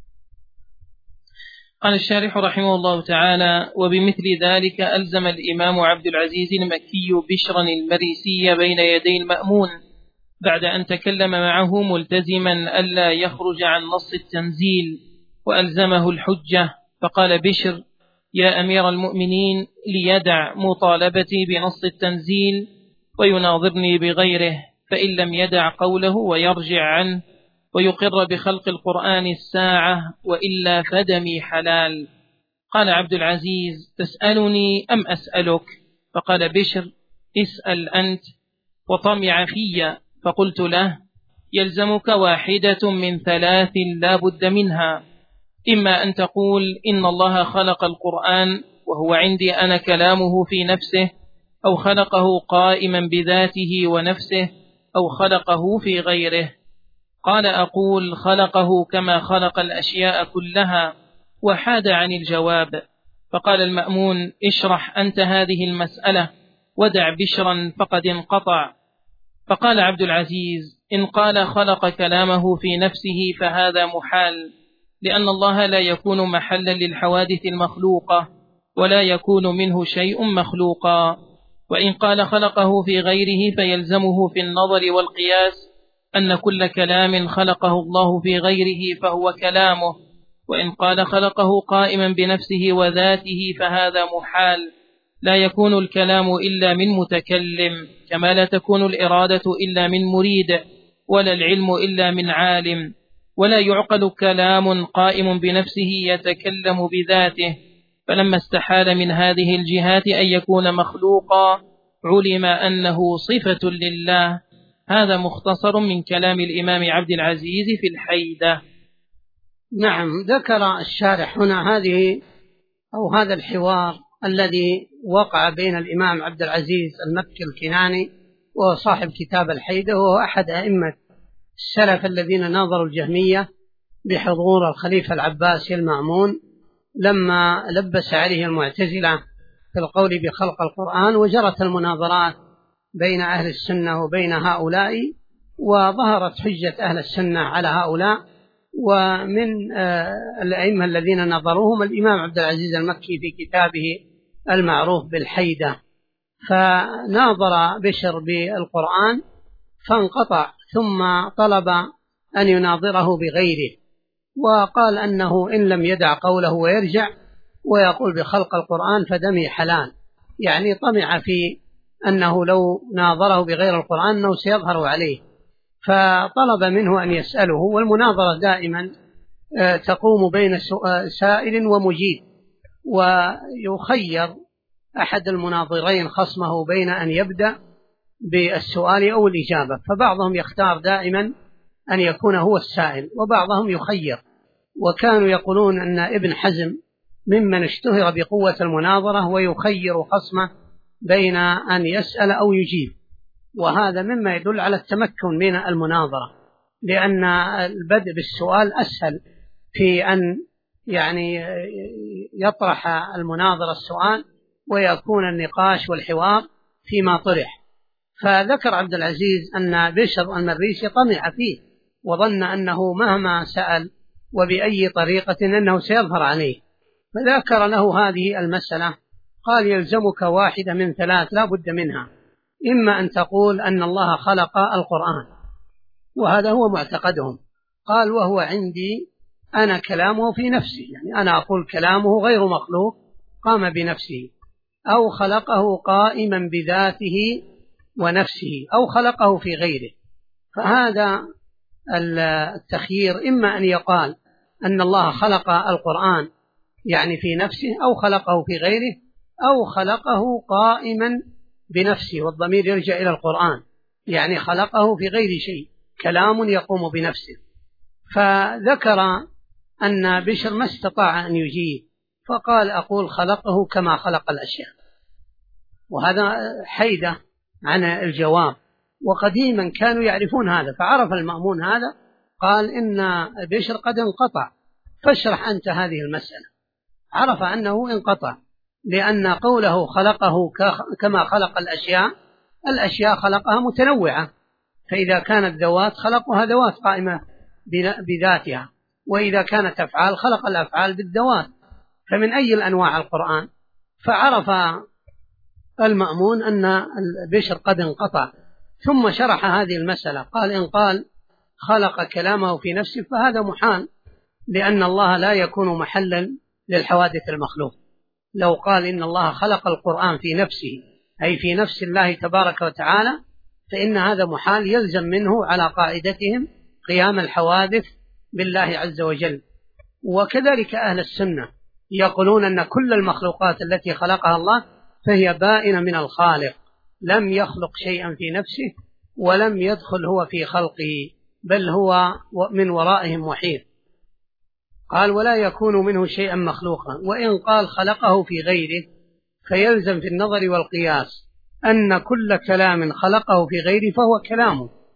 قال الشارح رحمه الله تعالى: وبمثل ذلك ألزم الإمام عبد العزيز المكي بشرا المريسي بين يدي المأمون بعد أن تكلم معه ملتزما ألا يخرج عن نص التنزيل، وألزمه الحجة، فقال بشر: يا أمير المؤمنين، ليدع مطالبتي بنص التنزيل ويناظرني بغيره، فإن لم يدع قوله ويرجع عنه ويقر بخلق القرآن الساعة، وإلا فدمي حلال. قال عبد العزيز: تسألني أم أسألك؟ فقال بشر: اسأل أنت. وطمع في، فقلت له: يلزمك واحدة من ثلاث لا بد منها، إما أن تقول إن الله خلق القرآن وهو عندي أنا كلامه في نفسه، أو خلقه قائما بذاته ونفسه، أو خلقه في غيره؟ قال: أقول خلقه كما خلق الأشياء كلها، وحاد عن الجواب. فقال المأمون: اشرح أنت هذه المسألة ودع بشرا فقد انقطع. فقال عبد العزيز: إن قال خلق كلامه في نفسه فهذا محال، لأن الله لا يكون محلا للحوادث المخلوقة، ولا يكون منه شيء مخلوقا. وإن قال خلقه في غيره فيلزمه في النظر والقياس أن كل كلام خلقه الله في غيره فهو كلامه. وإن قال خلقه قائما بنفسه وذاته فهذا محال، لا يكون الكلام إلا من متكلم، كما لا تكون الإرادة إلا من مريد، ولا العلم إلا من عالم. ولا يعقل كلام قائم بنفسه يتكلم بذاته. فلما استحال من هذه الجهات أن يكون مخلوقا، علم أنه صفة لله. هذا مختصر من كلام الإمام عبد العزيز في الحيدة. نعم، ذكر الشارح هنا هذا الحوار الذي وقع بين الإمام عبد العزيز المكي الكناني وهو صاحب كتاب الحيدة، وهو أحد أئمة السلف الذين ناظروا الجهمية بحضور الخليفة العباسي المأمون لما لبس عليه المعتزلة في القول بخلق القرآن، وجرت المناظرات بين أهل السنة وبين هؤلاء، وظهرت حجة أهل السنة على هؤلاء. ومن الأئمة الذين نظروهم الإمام عبد العزيز المكي في كتابه المعروف بالحيدة. فناظر بشر بالقرآن فانقطع، ثم طلب أن يناظره بغيره، وقال أنه إن لم يدع قوله ويرجع ويقول بخلق القرآن فدمي حلال، يعني طمع في أنه لو ناظره بغير القرآن أنه سيظهر عليه، فطلب منه أن يسأله. والمناظرة دائما تقوم بين سائل ومجيب، ويخير أحد المناظرين خصمه بين أن يبدأ بالسؤال أو الإجابة، فبعضهم يختار دائما أن يكون هو السائل، وبعضهم يخير. وكانوا يقولون أن ابن حزم ممن اشتهر بقوة المناظرة ويخير خصمه بين أن يسأل أو يجيب، وهذا مما يدل على التمكن من المناظرة، لأن البدء بالسؤال أسهل في أن يعني يطرح المناظر السؤال ويكون النقاش والحوار فيما طرح. فذكر عبد العزيز أن بشر المريسي طمع فيه وظن أنه مهما سأل وبأي طريقة أنه سيظهر عليه، فذكر له هذه المسألة. قال: يلزمك واحدة من ثلاث لا بد منها، إما أن تقول أن الله خلق القرآن، وهذا هو معتقدهم. قال: وهو عندي أنا كلامه في نفسي، يعني أنا أقول كلامه غير مخلوق قام بنفسه، أو خلقه قائما بذاته ونفسه، أو خلقه في غيره. فهذا التخيير، إما أن يقال أن الله خلق القرآن يعني في نفسه، أو خلقه في غيره، أو خلقه قائما بنفسه، والضمير يرجع إلى القرآن، يعني خلقه في غير شيء، كلام يقوم بنفسه. فذكر أن بشر ما استطاع أن يجيب، فقال: أقول خلقه كما خلق الأشياء. وهذا حيدة عن الجواب، وقديما كانوا يعرفون هذا، فعرف المأمون هذا، قال: إن بشر قد انقطع، فاشرح أنت هذه المسألة. عرف أنه انقطع، لأن قوله خلقه كما خلق الأشياء خلقها متنوعة، فإذا كانت ذوات خلقها ذوات قائمة بذاتها، وإذا كانت أفعال خلق الأفعال بالذوات، فمن أي الأنواع القرآن؟ فعرف المأمون أن البشر قد انقطع، ثم شرح هذه المسألة. قال: إن قال خلق كلامه في نفسه فهذا محال، لأن الله لا يكون محلا للحوادث المخلوق. لو قال إن الله خلق القرآن في نفسه، أي في نفس الله تبارك وتعالى، فإن هذا محال، يلزم منه على قاعدتهم قيام الحوادث بالله عز وجل. وكذلك أهل السنة يقولون أن كل المخلوقات التي خلقها الله فهي بائنة من الخالق، لم يخلق شيئا في نفسه ولم يدخل هو في خلقه، بل هو من ورائهم محيط. قال: ولا يكون منه شيئا مخلوقا. وإن قال خلقه في غيره فيلزم في النظر والقياس أن كل كلام خلقه في غيره فهو كلامه،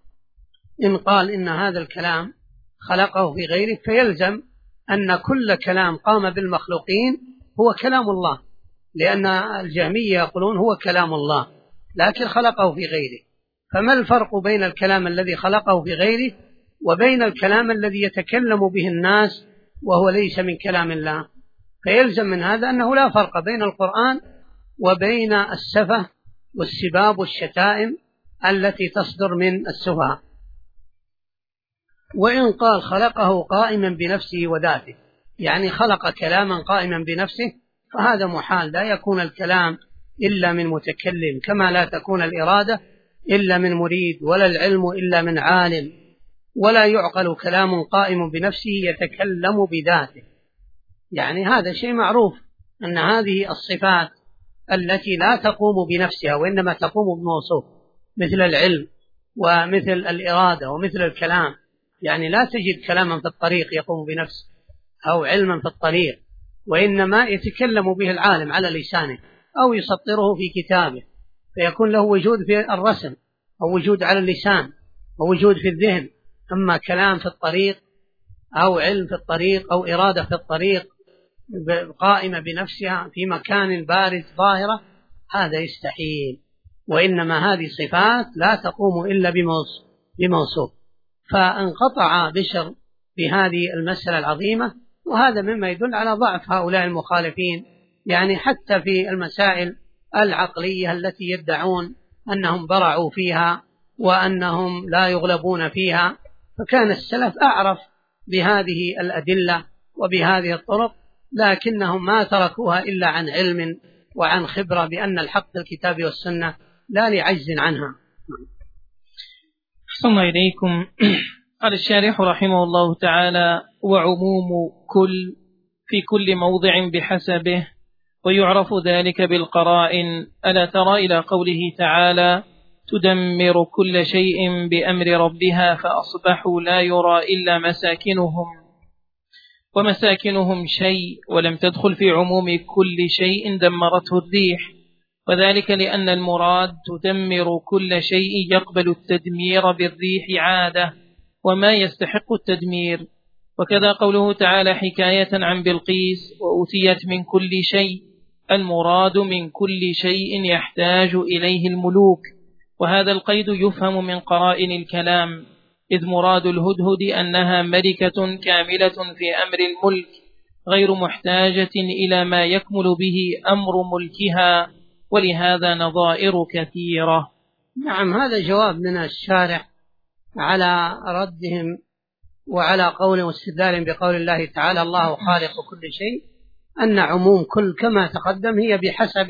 إن قال إن هذا الكلام خلقه في غيره فيلزم أن كل كلام قام بالمخلوقين هو كلام الله، لأن الجهمية يقولون هو كلام الله لكن خلقه في غيره. فما الفرق بين الكلام الذي خلقه في غيره وبين الكلام الذي يتكلم به الناس وهو ليس من كلام الله؟ فيلزم من هذا أنه لا فرق بين القرآن وبين السفه والسباب والشتائم التي تصدر من السفهاء. وإن قال خلقه قائما بنفسه وذاته، يعني خلق كلاما قائما بنفسه، فهذا محال، لا يكون الكلام إلا من متكلم، كما لا تكون الإرادة إلا من مريد، ولا العلم إلا من عالم، ولا يعقل كلام قائم بنفسه يتكلم بذاته. يعني هذا شيء معروف أن هذه الصفات التي لا تقوم بنفسها وإنما تقوم بموصوف، مثل العلم ومثل الإرادة ومثل الكلام، يعني لا تجد كلاما في الطريق يقوم بنفسه أو علما في الطريق، وإنما يتكلم به العالم على لسانه أو يسطره في كتابه، فيكون له وجود في الرسم أو وجود على اللسان أو وجود في الذهن. أما كلام في الطريق أو علم في الطريق أو إرادة في الطريق قائمة بنفسها في مكان بارز ظاهرة، هذا يستحيل، وإنما هذه صفات لا تقوم إلا بموصوف. فانقطع بشر بهذه المسألة العظيمة، وهذا مما يدل على ضعف هؤلاء المخالفين، يعني حتى في المسائل العقلية التي يدعون أنهم برعوا فيها وأنهم لا يغلبون فيها، فكان السلف أعرف بهذه الأدلة وبهذه الطرق، لكنهم ما تركوها إلا عن علم وعن خبرة بأن الحق في الكتاب والسنة لا لعجز عنها. أحسن إليكم. قال الشارح رحمه الله تعالى: وعموم كل في كل موضع بحسبه، ويعرف ذلك بالقرائن. ألا ترى إلى قوله تعالى: تدمر كل شيء بأمر ربها فأصبحوا لا يرى إلا مساكنهم، ومساكنهم شيء، ولم تدخل في عموم كل شيء دمرته الريح، وذلك لأن المراد تدمر كل شيء يقبل التدمير بالريح عادة وما يستحق التدمير. وكذا قوله تعالى حكاية عن بلقيس: وأوتيت من كل شيء، المراد من كل شيء يحتاج إليه الملوك. وهذا القيد يفهم من قرائن الكلام، إذ مراد الهدهد أنها ملكة كاملة في أمر الملك غير محتاجة إلى ما يكمل به أمر ملكها، ولهذا نظائر كثيرة. نعم، هذا جواب من الشارح على ردهم وعلى قول واستدلال بقول الله تعالى: الله خالق كل شيء، أن عموم كل كما تقدم هي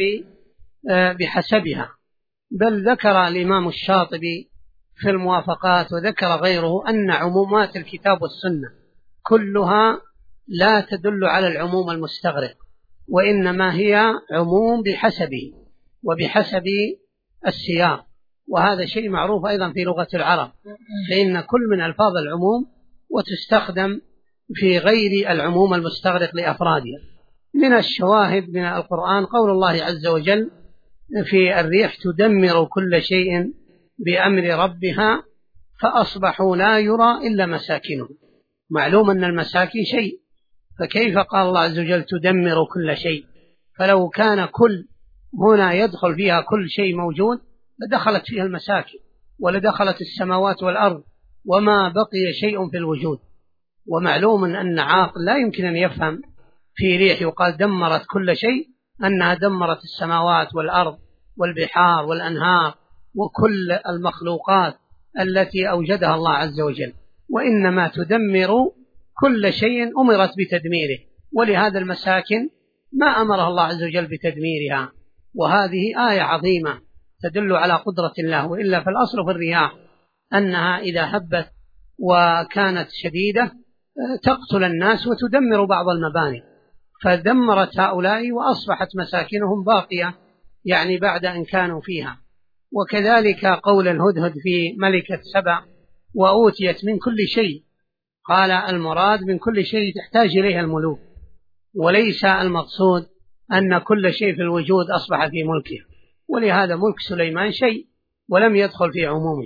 بحسبها. بل ذكر الإمام الشاطبي في الموافقات وذكر غيره أن عمومات الكتاب والسنة كلها لا تدل على العموم المستغرق، وإنما هي عموم بحسبه وبحسب السياق. وهذا شيء معروف أيضا في لغة العرب، فإن كل من ألفاظ العموم وتستخدم في غير العموم المستغرق لأفرادها. من الشواهد من القرآن قول الله عز وجل في الريح: تدمر كل شيء بأمر ربها فأصبحوا لا يرى إلا مساكنهم. معلوم أن المساكن شيء، فكيف قال الله عز وجل تدمر كل شيء؟ فلو كان كل هنا يدخل فيها كل شيء موجود لدخلت فيها المساكن ولدخلت السماوات والأرض وما بقي شيء في الوجود. ومعلوم أن عاقل لا يمكن أن يفهم في ريح يقال دمرت كل شيء أنها دمرت السماوات والأرض والبحار والأنهار وكل المخلوقات التي أوجدها الله عز وجل، وإنما تدمر كل شيء أمرت بتدميره، ولهذا المساكن ما أمرها الله عز وجل بتدميرها. وهذه آية عظيمة تدل على قدرة الله، وإلا في الأصل في الرياح أنها إذا هبت وكانت شديدة تقتل الناس وتدمر بعض المباني، فدمرت هؤلاء وأصبحت مساكنهم باقية يعني بعد أن كانوا فيها. وكذلك قول الهدهد في ملكة سبع: وأوتيت من كل شيء، قال المراد من كل شيء تحتاج إليه الملوك، وليس المقصود أن كل شيء في الوجود أصبح في ملكه. ولهذا ملك سليمان شيء ولم يدخل في عمومه،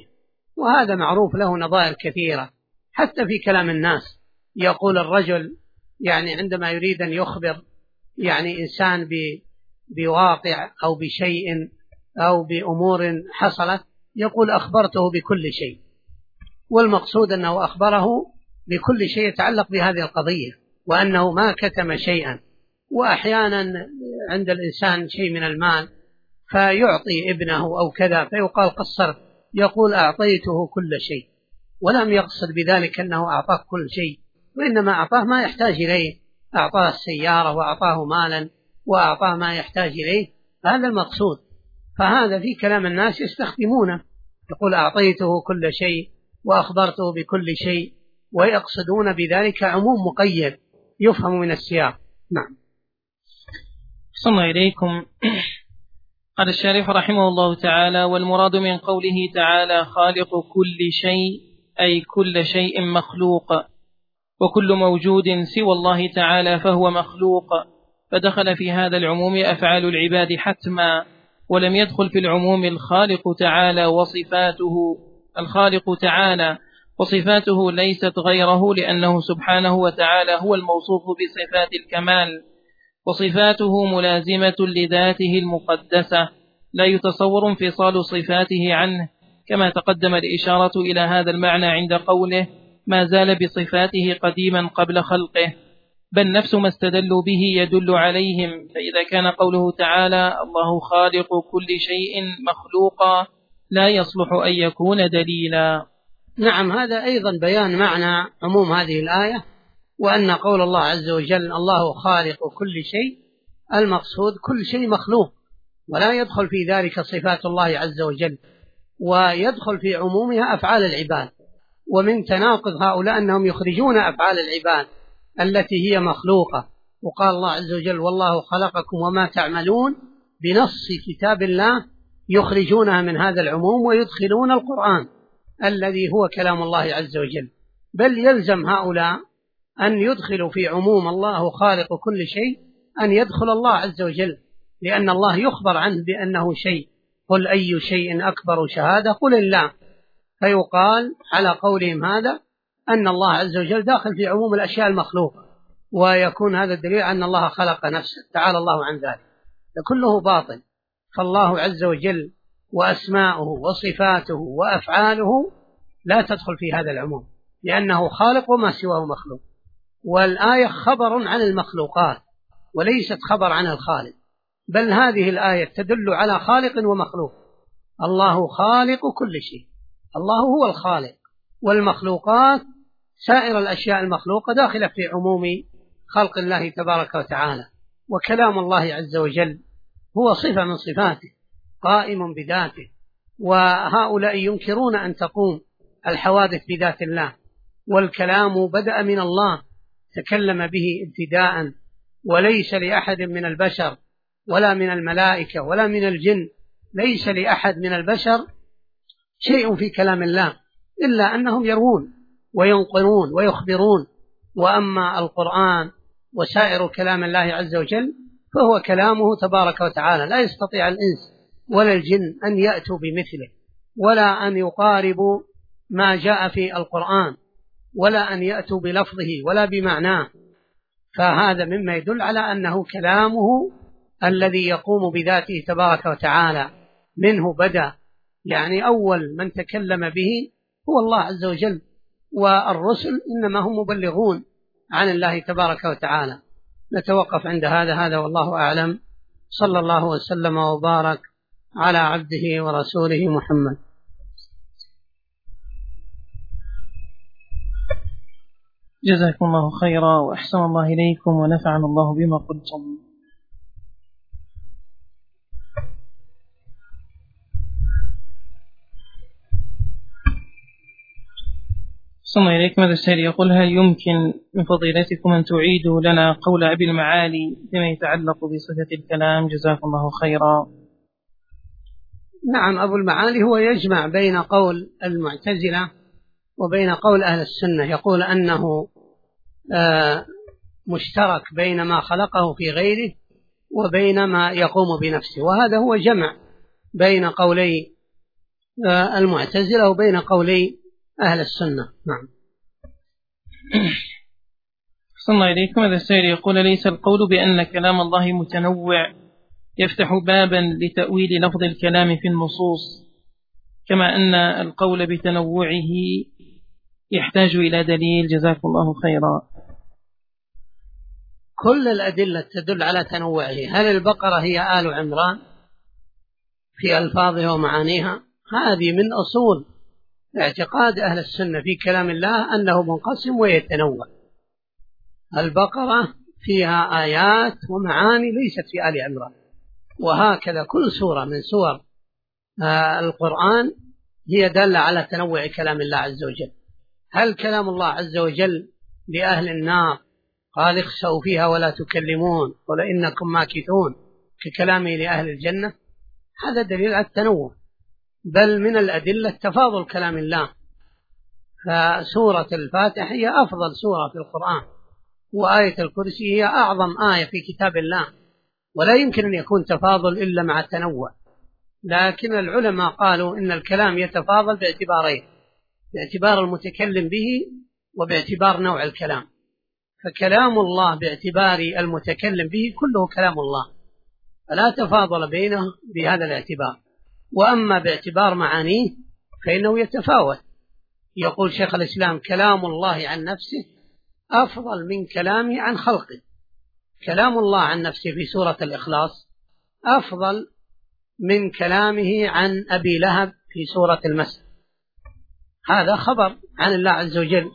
وهذا معروف له نظائر كثيرة حتى في كلام الناس. يقول الرجل يعني عندما يريد أن يخبر يعني إنسان بواقع أو بشيء أو بأمور حصلت يقول أخبرته بكل شيء، والمقصود أنه أخبره بكل شيء يتعلق بهذه القضية وأنه ما كتم شيئا. وأحيانا عند الإنسان شيء من المال فيعطي ابنه أو كذا فيقال قصرت، يقول أعطيته كل شيء، ولم يقصد بذلك أنه أعطاه كل شيء، وإنما أعطاه ما يحتاج إليه، أعطاه السيارة وأعطاه مالا وأعطاه ما يحتاج إليه، هذا المقصود. فهذا في كلام الناس يستخدمونه، يقول أعطيته كل شيء وأخبرته بكل شيء، ويقصدون بذلك عموم مقيد يفهم من السياق. نعم. صلى إليكم. قال الشارح رحمه الله تعالى: والمراد من قوله تعالى خالق كل شيء أي كل شيء مخلوق، وكل موجود سوى الله تعالى فهو مخلوق، فدخل في هذا العموم أفعال العباد حتما، ولم يدخل في العموم الخالق تعالى وصفاته ليست غيره، لأنه سبحانه وتعالى هو الموصوف بصفات الكمال، وصفاته ملازمة لذاته المقدسة، لا يتصور انفصال صفاته عنه، كما تقدم الإشارة إلى هذا المعنى عند قوله ما زال بصفاته قديما قبل خلقه، بل نفس ما استدلوا به يدل عليهم. فإذا كان قوله تعالى الله خالق كل شيء مخلوقا لا يصلح أن يكون دليلا. نعم، هذا أيضا بيان معنى عموم هذه الآية، وأن قول الله عز وجل الله خالق كل شيء المقصود كل شيء مخلوق، ولا يدخل في ذلك صفات الله عز وجل، ويدخل في عمومها أفعال العباد. ومن تناقض هؤلاء أنهم يخرجون أفعال العباد التي هي مخلوقة، وقال الله عز وجل والله خلقكم وما تعملون بنص كتاب الله، يخرجونها من هذا العموم ويدخلون القرآن الذي هو كلام الله عز وجل. بل يلزم هؤلاء أن يدخلوا في عموم الله خالق كل شيء أن يدخل الله عز وجل، لأن الله يخبر عنه بأنه شيء، قل أي شيء أكبر شهادة قل الله، فيقال على قولهم هذا أن الله عز وجل داخل في عموم الأشياء المخلوقة، ويكون هذا الدليل أن الله خلق نفسه تعالى الله عن ذلك، كله باطل. فالله عز وجل وأسماؤه وصفاته وأفعاله لا تدخل في هذا العموم، لأنه خالق وما سواه مخلوق، والآية خبر عن المخلوقات وليست خبر عن الخالق، بل هذه الآية تدل على خالق ومخلوق. الله خالق كل شيء، الله هو الخالق، والمخلوقات سائر الأشياء المخلوقة داخلة في عموم خلق الله تبارك وتعالى. وكلام الله عز وجل هو صفة من صفاته قائم بذاته، وهؤلاء ينكرون أن تقوم الحوادث بذات الله، والكلام بدأ من الله تكلم به ابتداء، وليس لأحد من البشر ولا من الملائكة ولا من الجن، ليس لأحد من البشر شيء في كلام الله إلا أنهم يروون وينقلون ويخبرون. وأما القرآن وسائر كلام الله عز وجل فهو كلامه تبارك وتعالى، لا يستطيع الإنس ولا الجن أن يأتوا بمثله، ولا أن يقاربوا ما جاء في القرآن، ولا أن يأتوا بلفظه ولا بمعناه. فهذا مما يدل على أنه كلامه الذي يقوم بذاته تبارك وتعالى، منه بدأ، يعني أول من تكلم به هو الله عز وجل، والرسل إنما هم مبلغون عن الله تبارك وتعالى. نتوقف عند هذا والله أعلم، صلى الله وسلم وبارك على عبده ورسوله محمد. جزاكم الله خيرا وأحسن الله إليكم ونفعنا الله بما قلتم. ثم إليكم هذا السائل يقول هل يمكن من فضيلتكم أن تعيدوا لنا قول أبي المعالي فيما يتعلق بصفة الكلام؟ جزاكم الله خيرا. نعم، أبو المعالي هو يجمع بين قول المعتزلة وبين قول أهل السنة، يقول أنه مشترك بين ما خلقه في غيره وبين ما يقوم بنفسه، وهذا هو جمع بين قولي المعتزلة وبين قولي أهل السنة. نعم. صلى الله إليكم. هذا السائل يقول: ليس القول بأن كلام الله متنوع يفتح بابا لتأويل لفظ الكلام في النصوص، كما أن القول بتنوعه يحتاج إلى دليل؟ جزاكم الله خيرا. كل الأدلة تدل على تنوعه. هل البقرة هي آل عمران في ألفاظها ومعانيها؟ هذه من أصول اعتقاد أهل السنة في كلام الله أنه منقسم ويتنوع. البقرة فيها آيات ومعاني ليست في آل عمران، وهكذا كل سورة من سور القرآن هي دالة على تنوع كلام الله عز وجل. هل كلام الله عز وجل لأهل النار قال اخسأوا فيها ولا تكلمون قل إنكم ماكثون ككلامه لأهل الجنة؟ هذا دليل على التنوع. بل من الأدلة تفاضل كلام الله، فسورة الفاتحة هي أفضل سورة في القرآن، وآية الكرسي هي أعظم آية في كتاب الله، ولا يمكن أن يكون تفاضل إلا مع التنوع. لكن العلماء قالوا إن الكلام يتفاضل باعتبارين: باعتبار المتكلم به وباعتبار نوع الكلام. فكلام الله باعتبار المتكلم به كله كلام الله، فلا تفاضل بينه بهذا الاعتبار. وأما باعتبار معانيه فإنه يتفاوت. يقول شيخ الإسلام: كلام الله عن نفسه أفضل من كلامه عن خلقه. كلام الله عن نفسه في سورة الإخلاص أفضل من كلامه عن أبي لهب في سورة المسد. هذا خبر عن الله عز وجل.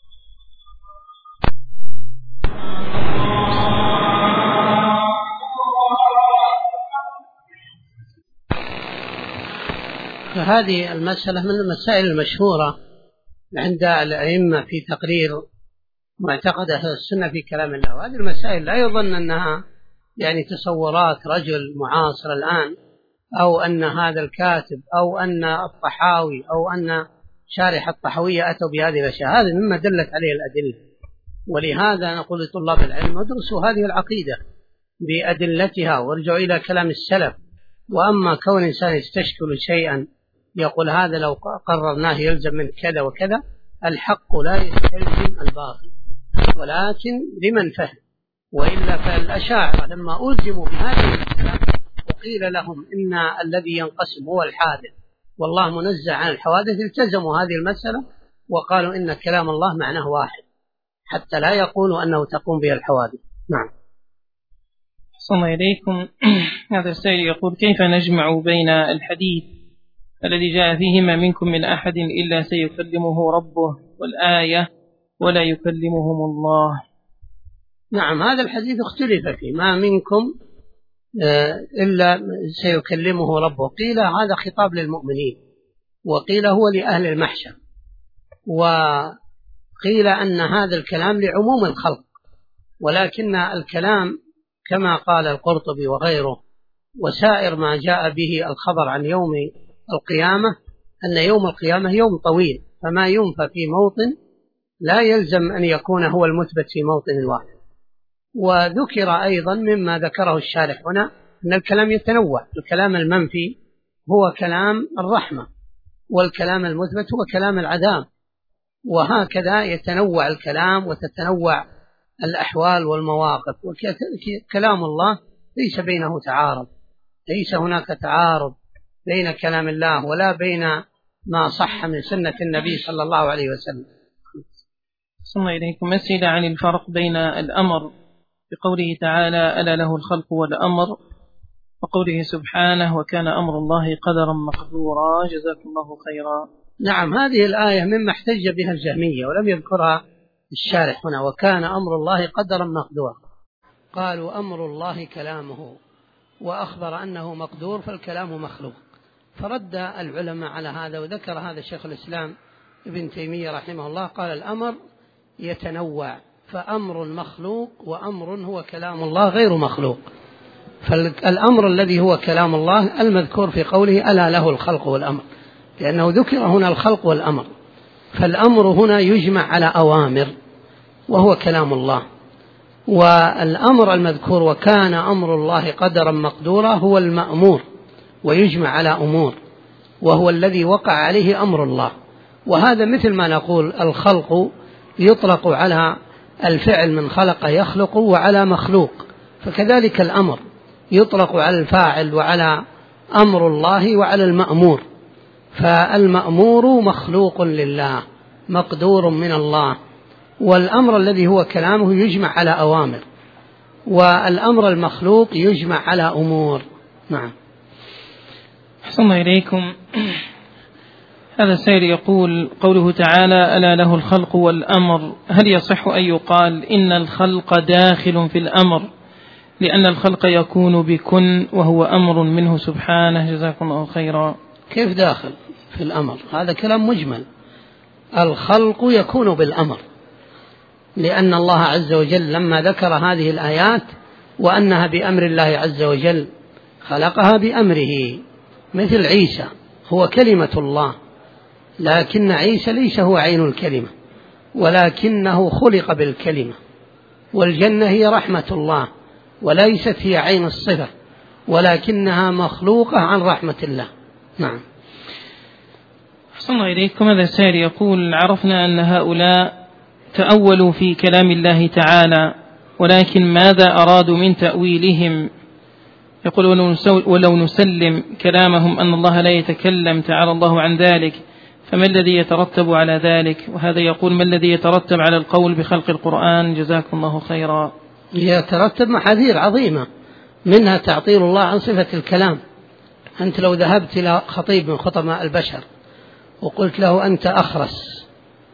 فهذه المسألة من المسائل المشهورة عند الأئمة في تقرير معتقد أهل السنة في كلام الله. وهذه المسائل لا يظن أنها يعني تصورات رجل معاصر الآن، أو أن هذا الكاتب أو أن الطحاوي أو أن شارح الطحوية أتوا بهذه الأشياء. هذا مما دلت عليه الأدلة. ولهذا نقول لطلاب العلم: ادرسوا هذه العقيدة بأدلتها وارجعوا إلى كلام السلف. وأما كون إنسان يستشكل شيئا يقول هذا لو قررناه يلزم من كذا وكذا، الحق لا يستلزم الباطل، ولكن لمن فهم. وإلا فالأشاعرة لما ألزموا بهذه المسألة وقيل لهم إن الذي ينقسم هو الحادث والله منزه عن الحوادث، التزموا هذه المسألة وقالوا إن كلام الله معناه واحد، حتى لا يقولوا أنه تقوم به الحوادث. نعم. صلى الله إليكم. هذا السائل يقول: كيف نجمع بين الحديث الذي جاء فيه ما منكم من أحد إلا سيكلمه ربه والآية ولا يكلمهم الله؟ نعم، هذا الحديث اختلف فيه، ما منكم إلا سيكلمه ربه. قيل هذا خطاب للمؤمنين، وقيل هو لأهل المحشر، وقيل أن هذا الكلام لعموم الخلق. ولكن الكلام كما قال القرطبي وغيره وسائر ما جاء به الخبر عن يوم القيامة أن يوم القيامة يوم طويل، فما ينفى في موطن لا يلزم أن يكون هو المثبت في موطن واحد. وذكر أيضا مما ذكره الشارح هنا أن الكلام يتنوع. الكلام المنفي هو كلام الرحمة، والكلام المثبت هو كلام العذاب، وهكذا يتنوع الكلام وتتنوع الأحوال والمواقف. وكلام الله ليس بينه تعارض، ليس هناك تعارض بين كلام الله ولا بين ما صح من سنة النبي صلى الله عليه وسلم. صلى الله إليكم. مسئلة عن الفرق بين الأمر بقوله تعالى: ألا له الخلق والأمر، وقوله سبحانه: وكان أمر الله قدرا مقدورا. جزاكم الله خيرا. نعم، هذه الآية مما احتج بها الجهمية ولم يذكرها الشارح هنا: وكان أمر الله قدرا مقدورا. قالوا أمر الله كلامه، وأخبر أنه مقدور فالكلام مخلوق. فرد العلماء على هذا، وذكر هذا شيخ الإسلام ابن تيمية رحمه الله، قال الأمر يتنوع، فأمر مخلوق وأمر هو كلام الله غير مخلوق. فالأمر الذي هو كلام الله المذكور في قوله ألا له الخلق والأمر، لأنه ذكر هنا الخلق والأمر، فالأمر هنا يجمع على أوامر وهو كلام الله. والأمر المذكور وكان أمر الله قدرا مقدورا هو المأمور ويجمع على أمور. وهو الذي وقع عليه أمر الله. وهذا مثل ما نقول الخلق يطلق على الفعل من خلق يخلق وعلى مخلوق، فكذلك الأمر يطلق على الفاعل وعلى أمر الله وعلى المأمور. فالمأمور مخلوق لله مقدور من الله، والأمر الذي هو كلامه يجمع على أوامر، والأمر المخلوق يجمع على أمور. نعم. أحسن إليكم. هذا السائل يقول: قوله تعالى: ألا له الخلق والأمر، هل يصح أن يقال إن الخلق داخل في الأمر لأن الخلق يكون بكن وهو أمر منه سبحانه؟ جزاكم الله خيرا. كيف داخل في الأمر؟ هذا كلام مجمل. الخلق يكون بالأمر، لأن الله عز وجل لما ذكر هذه الآيات وأنها بأمر الله عز وجل خلقها بأمره، مثل عيسى هو كلمة الله، لكن عيسى ليس هو عين الكلمة ولكنه خلق بالكلمة، والجنة هي رحمة الله وليست هي عين الصفة ولكنها مخلوقة عن رحمة الله. نعم. أحسن إليكم. هذا السائل يقول: عرفنا أن هؤلاء تأولوا في كلام الله تعالى، ولكن ماذا أرادوا من تأويلهم؟ يقول: ولو نسلم كلامهم أن الله لا يتكلم تعالى الله عن ذلك، فما الذي يترتب على ذلك؟ وهذا يقول: ما الذي يترتب على القول بخلق القرآن؟ جزاكم الله خيرا. يترتب محاذير عظيمة، منها تعطيل الله عن صفة الكلام. أنت لو ذهبت إلى خطيب من خطباء البشر وقلت له أنت أخرس،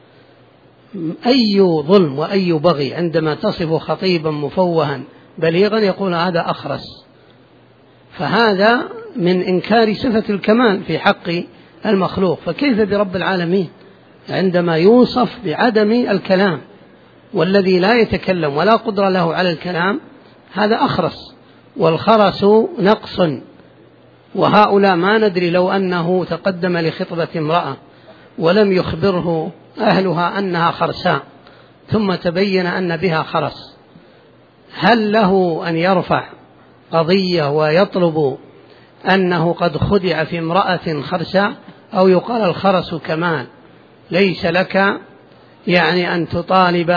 أي ظلم وأي بغي عندما تصف خطيبا مفوها بليغا يقول هذا أخرس، فهذا من إنكار صفة الكمال في حق المخلوق. فكيف برب العالمين عندما يوصف بعدم الكلام، والذي لا يتكلم ولا قدرة له على الكلام هذا أخرس، والخرس نقص. وهؤلاء ما ندري لو أنه تقدم لخطبة امرأة ولم يخبره أهلها أنها خرساء ثم تبين أن بها خرس، هل له أن يرفع قضية ويطلب أنه قد خدع في امرأة خرساء، أو يقال الخرس كمال؟ ليس لك يعني أن تطالب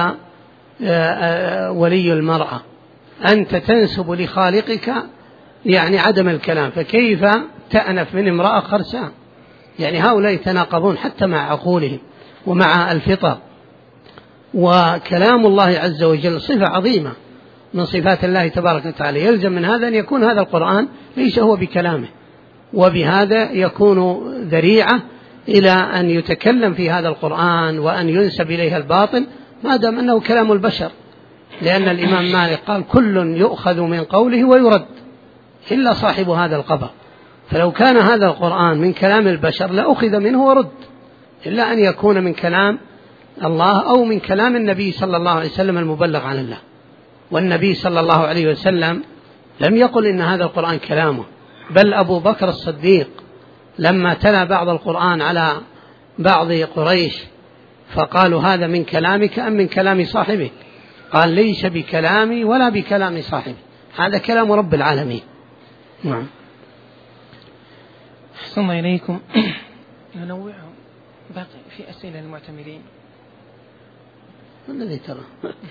ولي المرأة، أنت تنسب لخالقك يعني عدم الكلام، فكيف تأنف من امرأة خرساء؟ يعني هؤلاء يتناقضون حتى مع عقولهم ومع الفطر. وكلام الله عز وجل صفة عظيمة من صفات الله تبارك وتعالى، يلزم من هذا أن يكون هذا القرآن ليس هو بكلامه، وبهذا يكون ذريعة إلى أن يتكلم في هذا القرآن وأن ينسب إليها الباطل ما دام أنه كلام البشر، لأن الإمام مالك قال: كل يؤخذ من قوله ويرد إلا صاحب هذا القبر. فلو كان هذا القرآن من كلام البشر لأخذ منه ورد، إلا أن يكون من كلام الله أو من كلام النبي صلى الله عليه وسلم المبلغ عن الله. والنبي صلى الله عليه وسلم لم يقل إن هذا القرآن كلامه، بل أبو بكر الصديق لما تلا بعض القرآن على بعض قريش فقالوا: هذا من كلامك أم من كلام صاحبك؟ قال: ليس بكلامي ولا بكلام صاحبي، هذا كلام رب العالمين. نعم. أحسن إليكم. ننوعهم باقي في أسئلة المعتمرين الذي ترى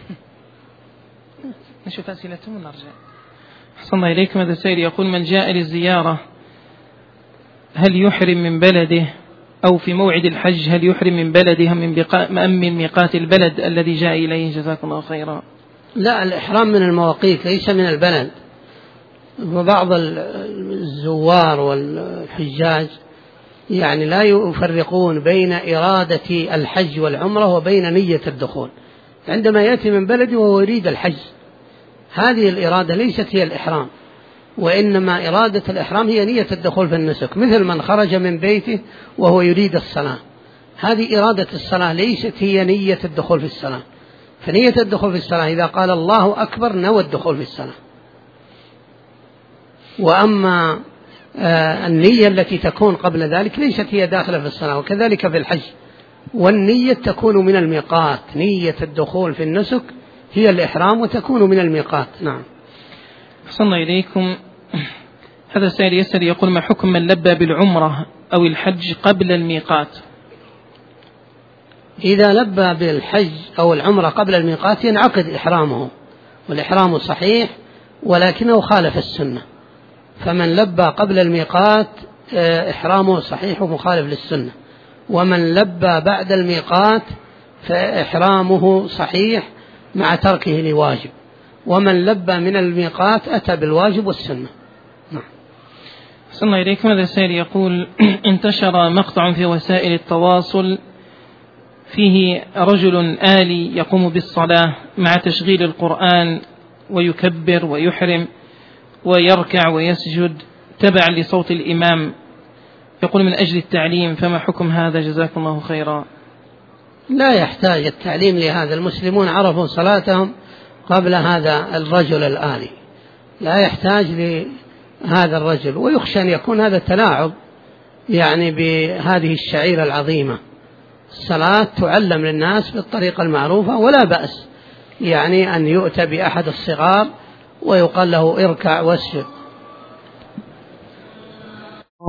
نشوف أسئلتهم ونرجع. أحسن إليكم. هذا السائل يقول: من جاء للزيارة هل يحرم من بلده، أو في موعد الحج هل يحرم من بلده أم من ميقات البلد الذي جاء إليه؟ جزاكم الله خيرا. لا، الإحرام من المواقيت ليس من البلد. وبعض الزوار والحجاج يعني لا يفرقون بين إرادة الحج والعمرة وبين نية الدخول. عندما يأتي من بلده وهو يريد الحج، هذه الإرادة ليست هي الإحرام، وإنما إرادة الإحرام هي نية الدخول في النسك، مثل من خرج من بيته وهو يريد الصلاة، هذه إرادة الصلاة ليست هي نية الدخول في الصلاة. فنية الدخول في الصلاة إذا قال الله أكبر نوى الدخول في الصلاة. وأما النية التي تكون قبل ذلك ليست هي داخلة في الصلاة، وكذلك في الحج. والنية تكون من الميقات، نية الدخول في النسك هي الإحرام وتكون من الميقات. نعم. أحسن إليكم. هذا السائل يسأل يقول: ما حكم من لبى بالعمرة أو الحج قبل الميقات؟ إذا لبى بالحج أو العمرة قبل الميقات ينعقد إحرامه، والإحرام صحيح ولكنه خالف السنة. فمن لبى قبل الميقات إحرامه صحيح ومخالف للسنة، ومن لبى بعد الميقات فإحرامه صحيح مع تركه لواجب، ومن لبى من الميقات أتى بالواجب والسنة. صلى الله إليكم. هذا السائل يقول: انتشر مقطع في وسائل التواصل فيه رجل آلي يقوم بالصلاة مع تشغيل القرآن ويكبر ويحرم ويركع ويسجد تبعا لصوت الإمام، يقول من أجل التعليم، فما حكم هذا؟ جزاكم الله خيرا. لا يحتاج التعليم لهذا، المسلمون عرفوا صلاتهم قبل هذا الرجل الآلي، لا يحتاج لهذا الرجل. ويخشى أن يكون هذا تلاعب يعني بهذه الشعيرة العظيمة. الصلاة تعلم للناس بالطريقة المعروفة، ولا بأس يعني أن يؤتى بأحد الصغار ويقال له اركع واسجد.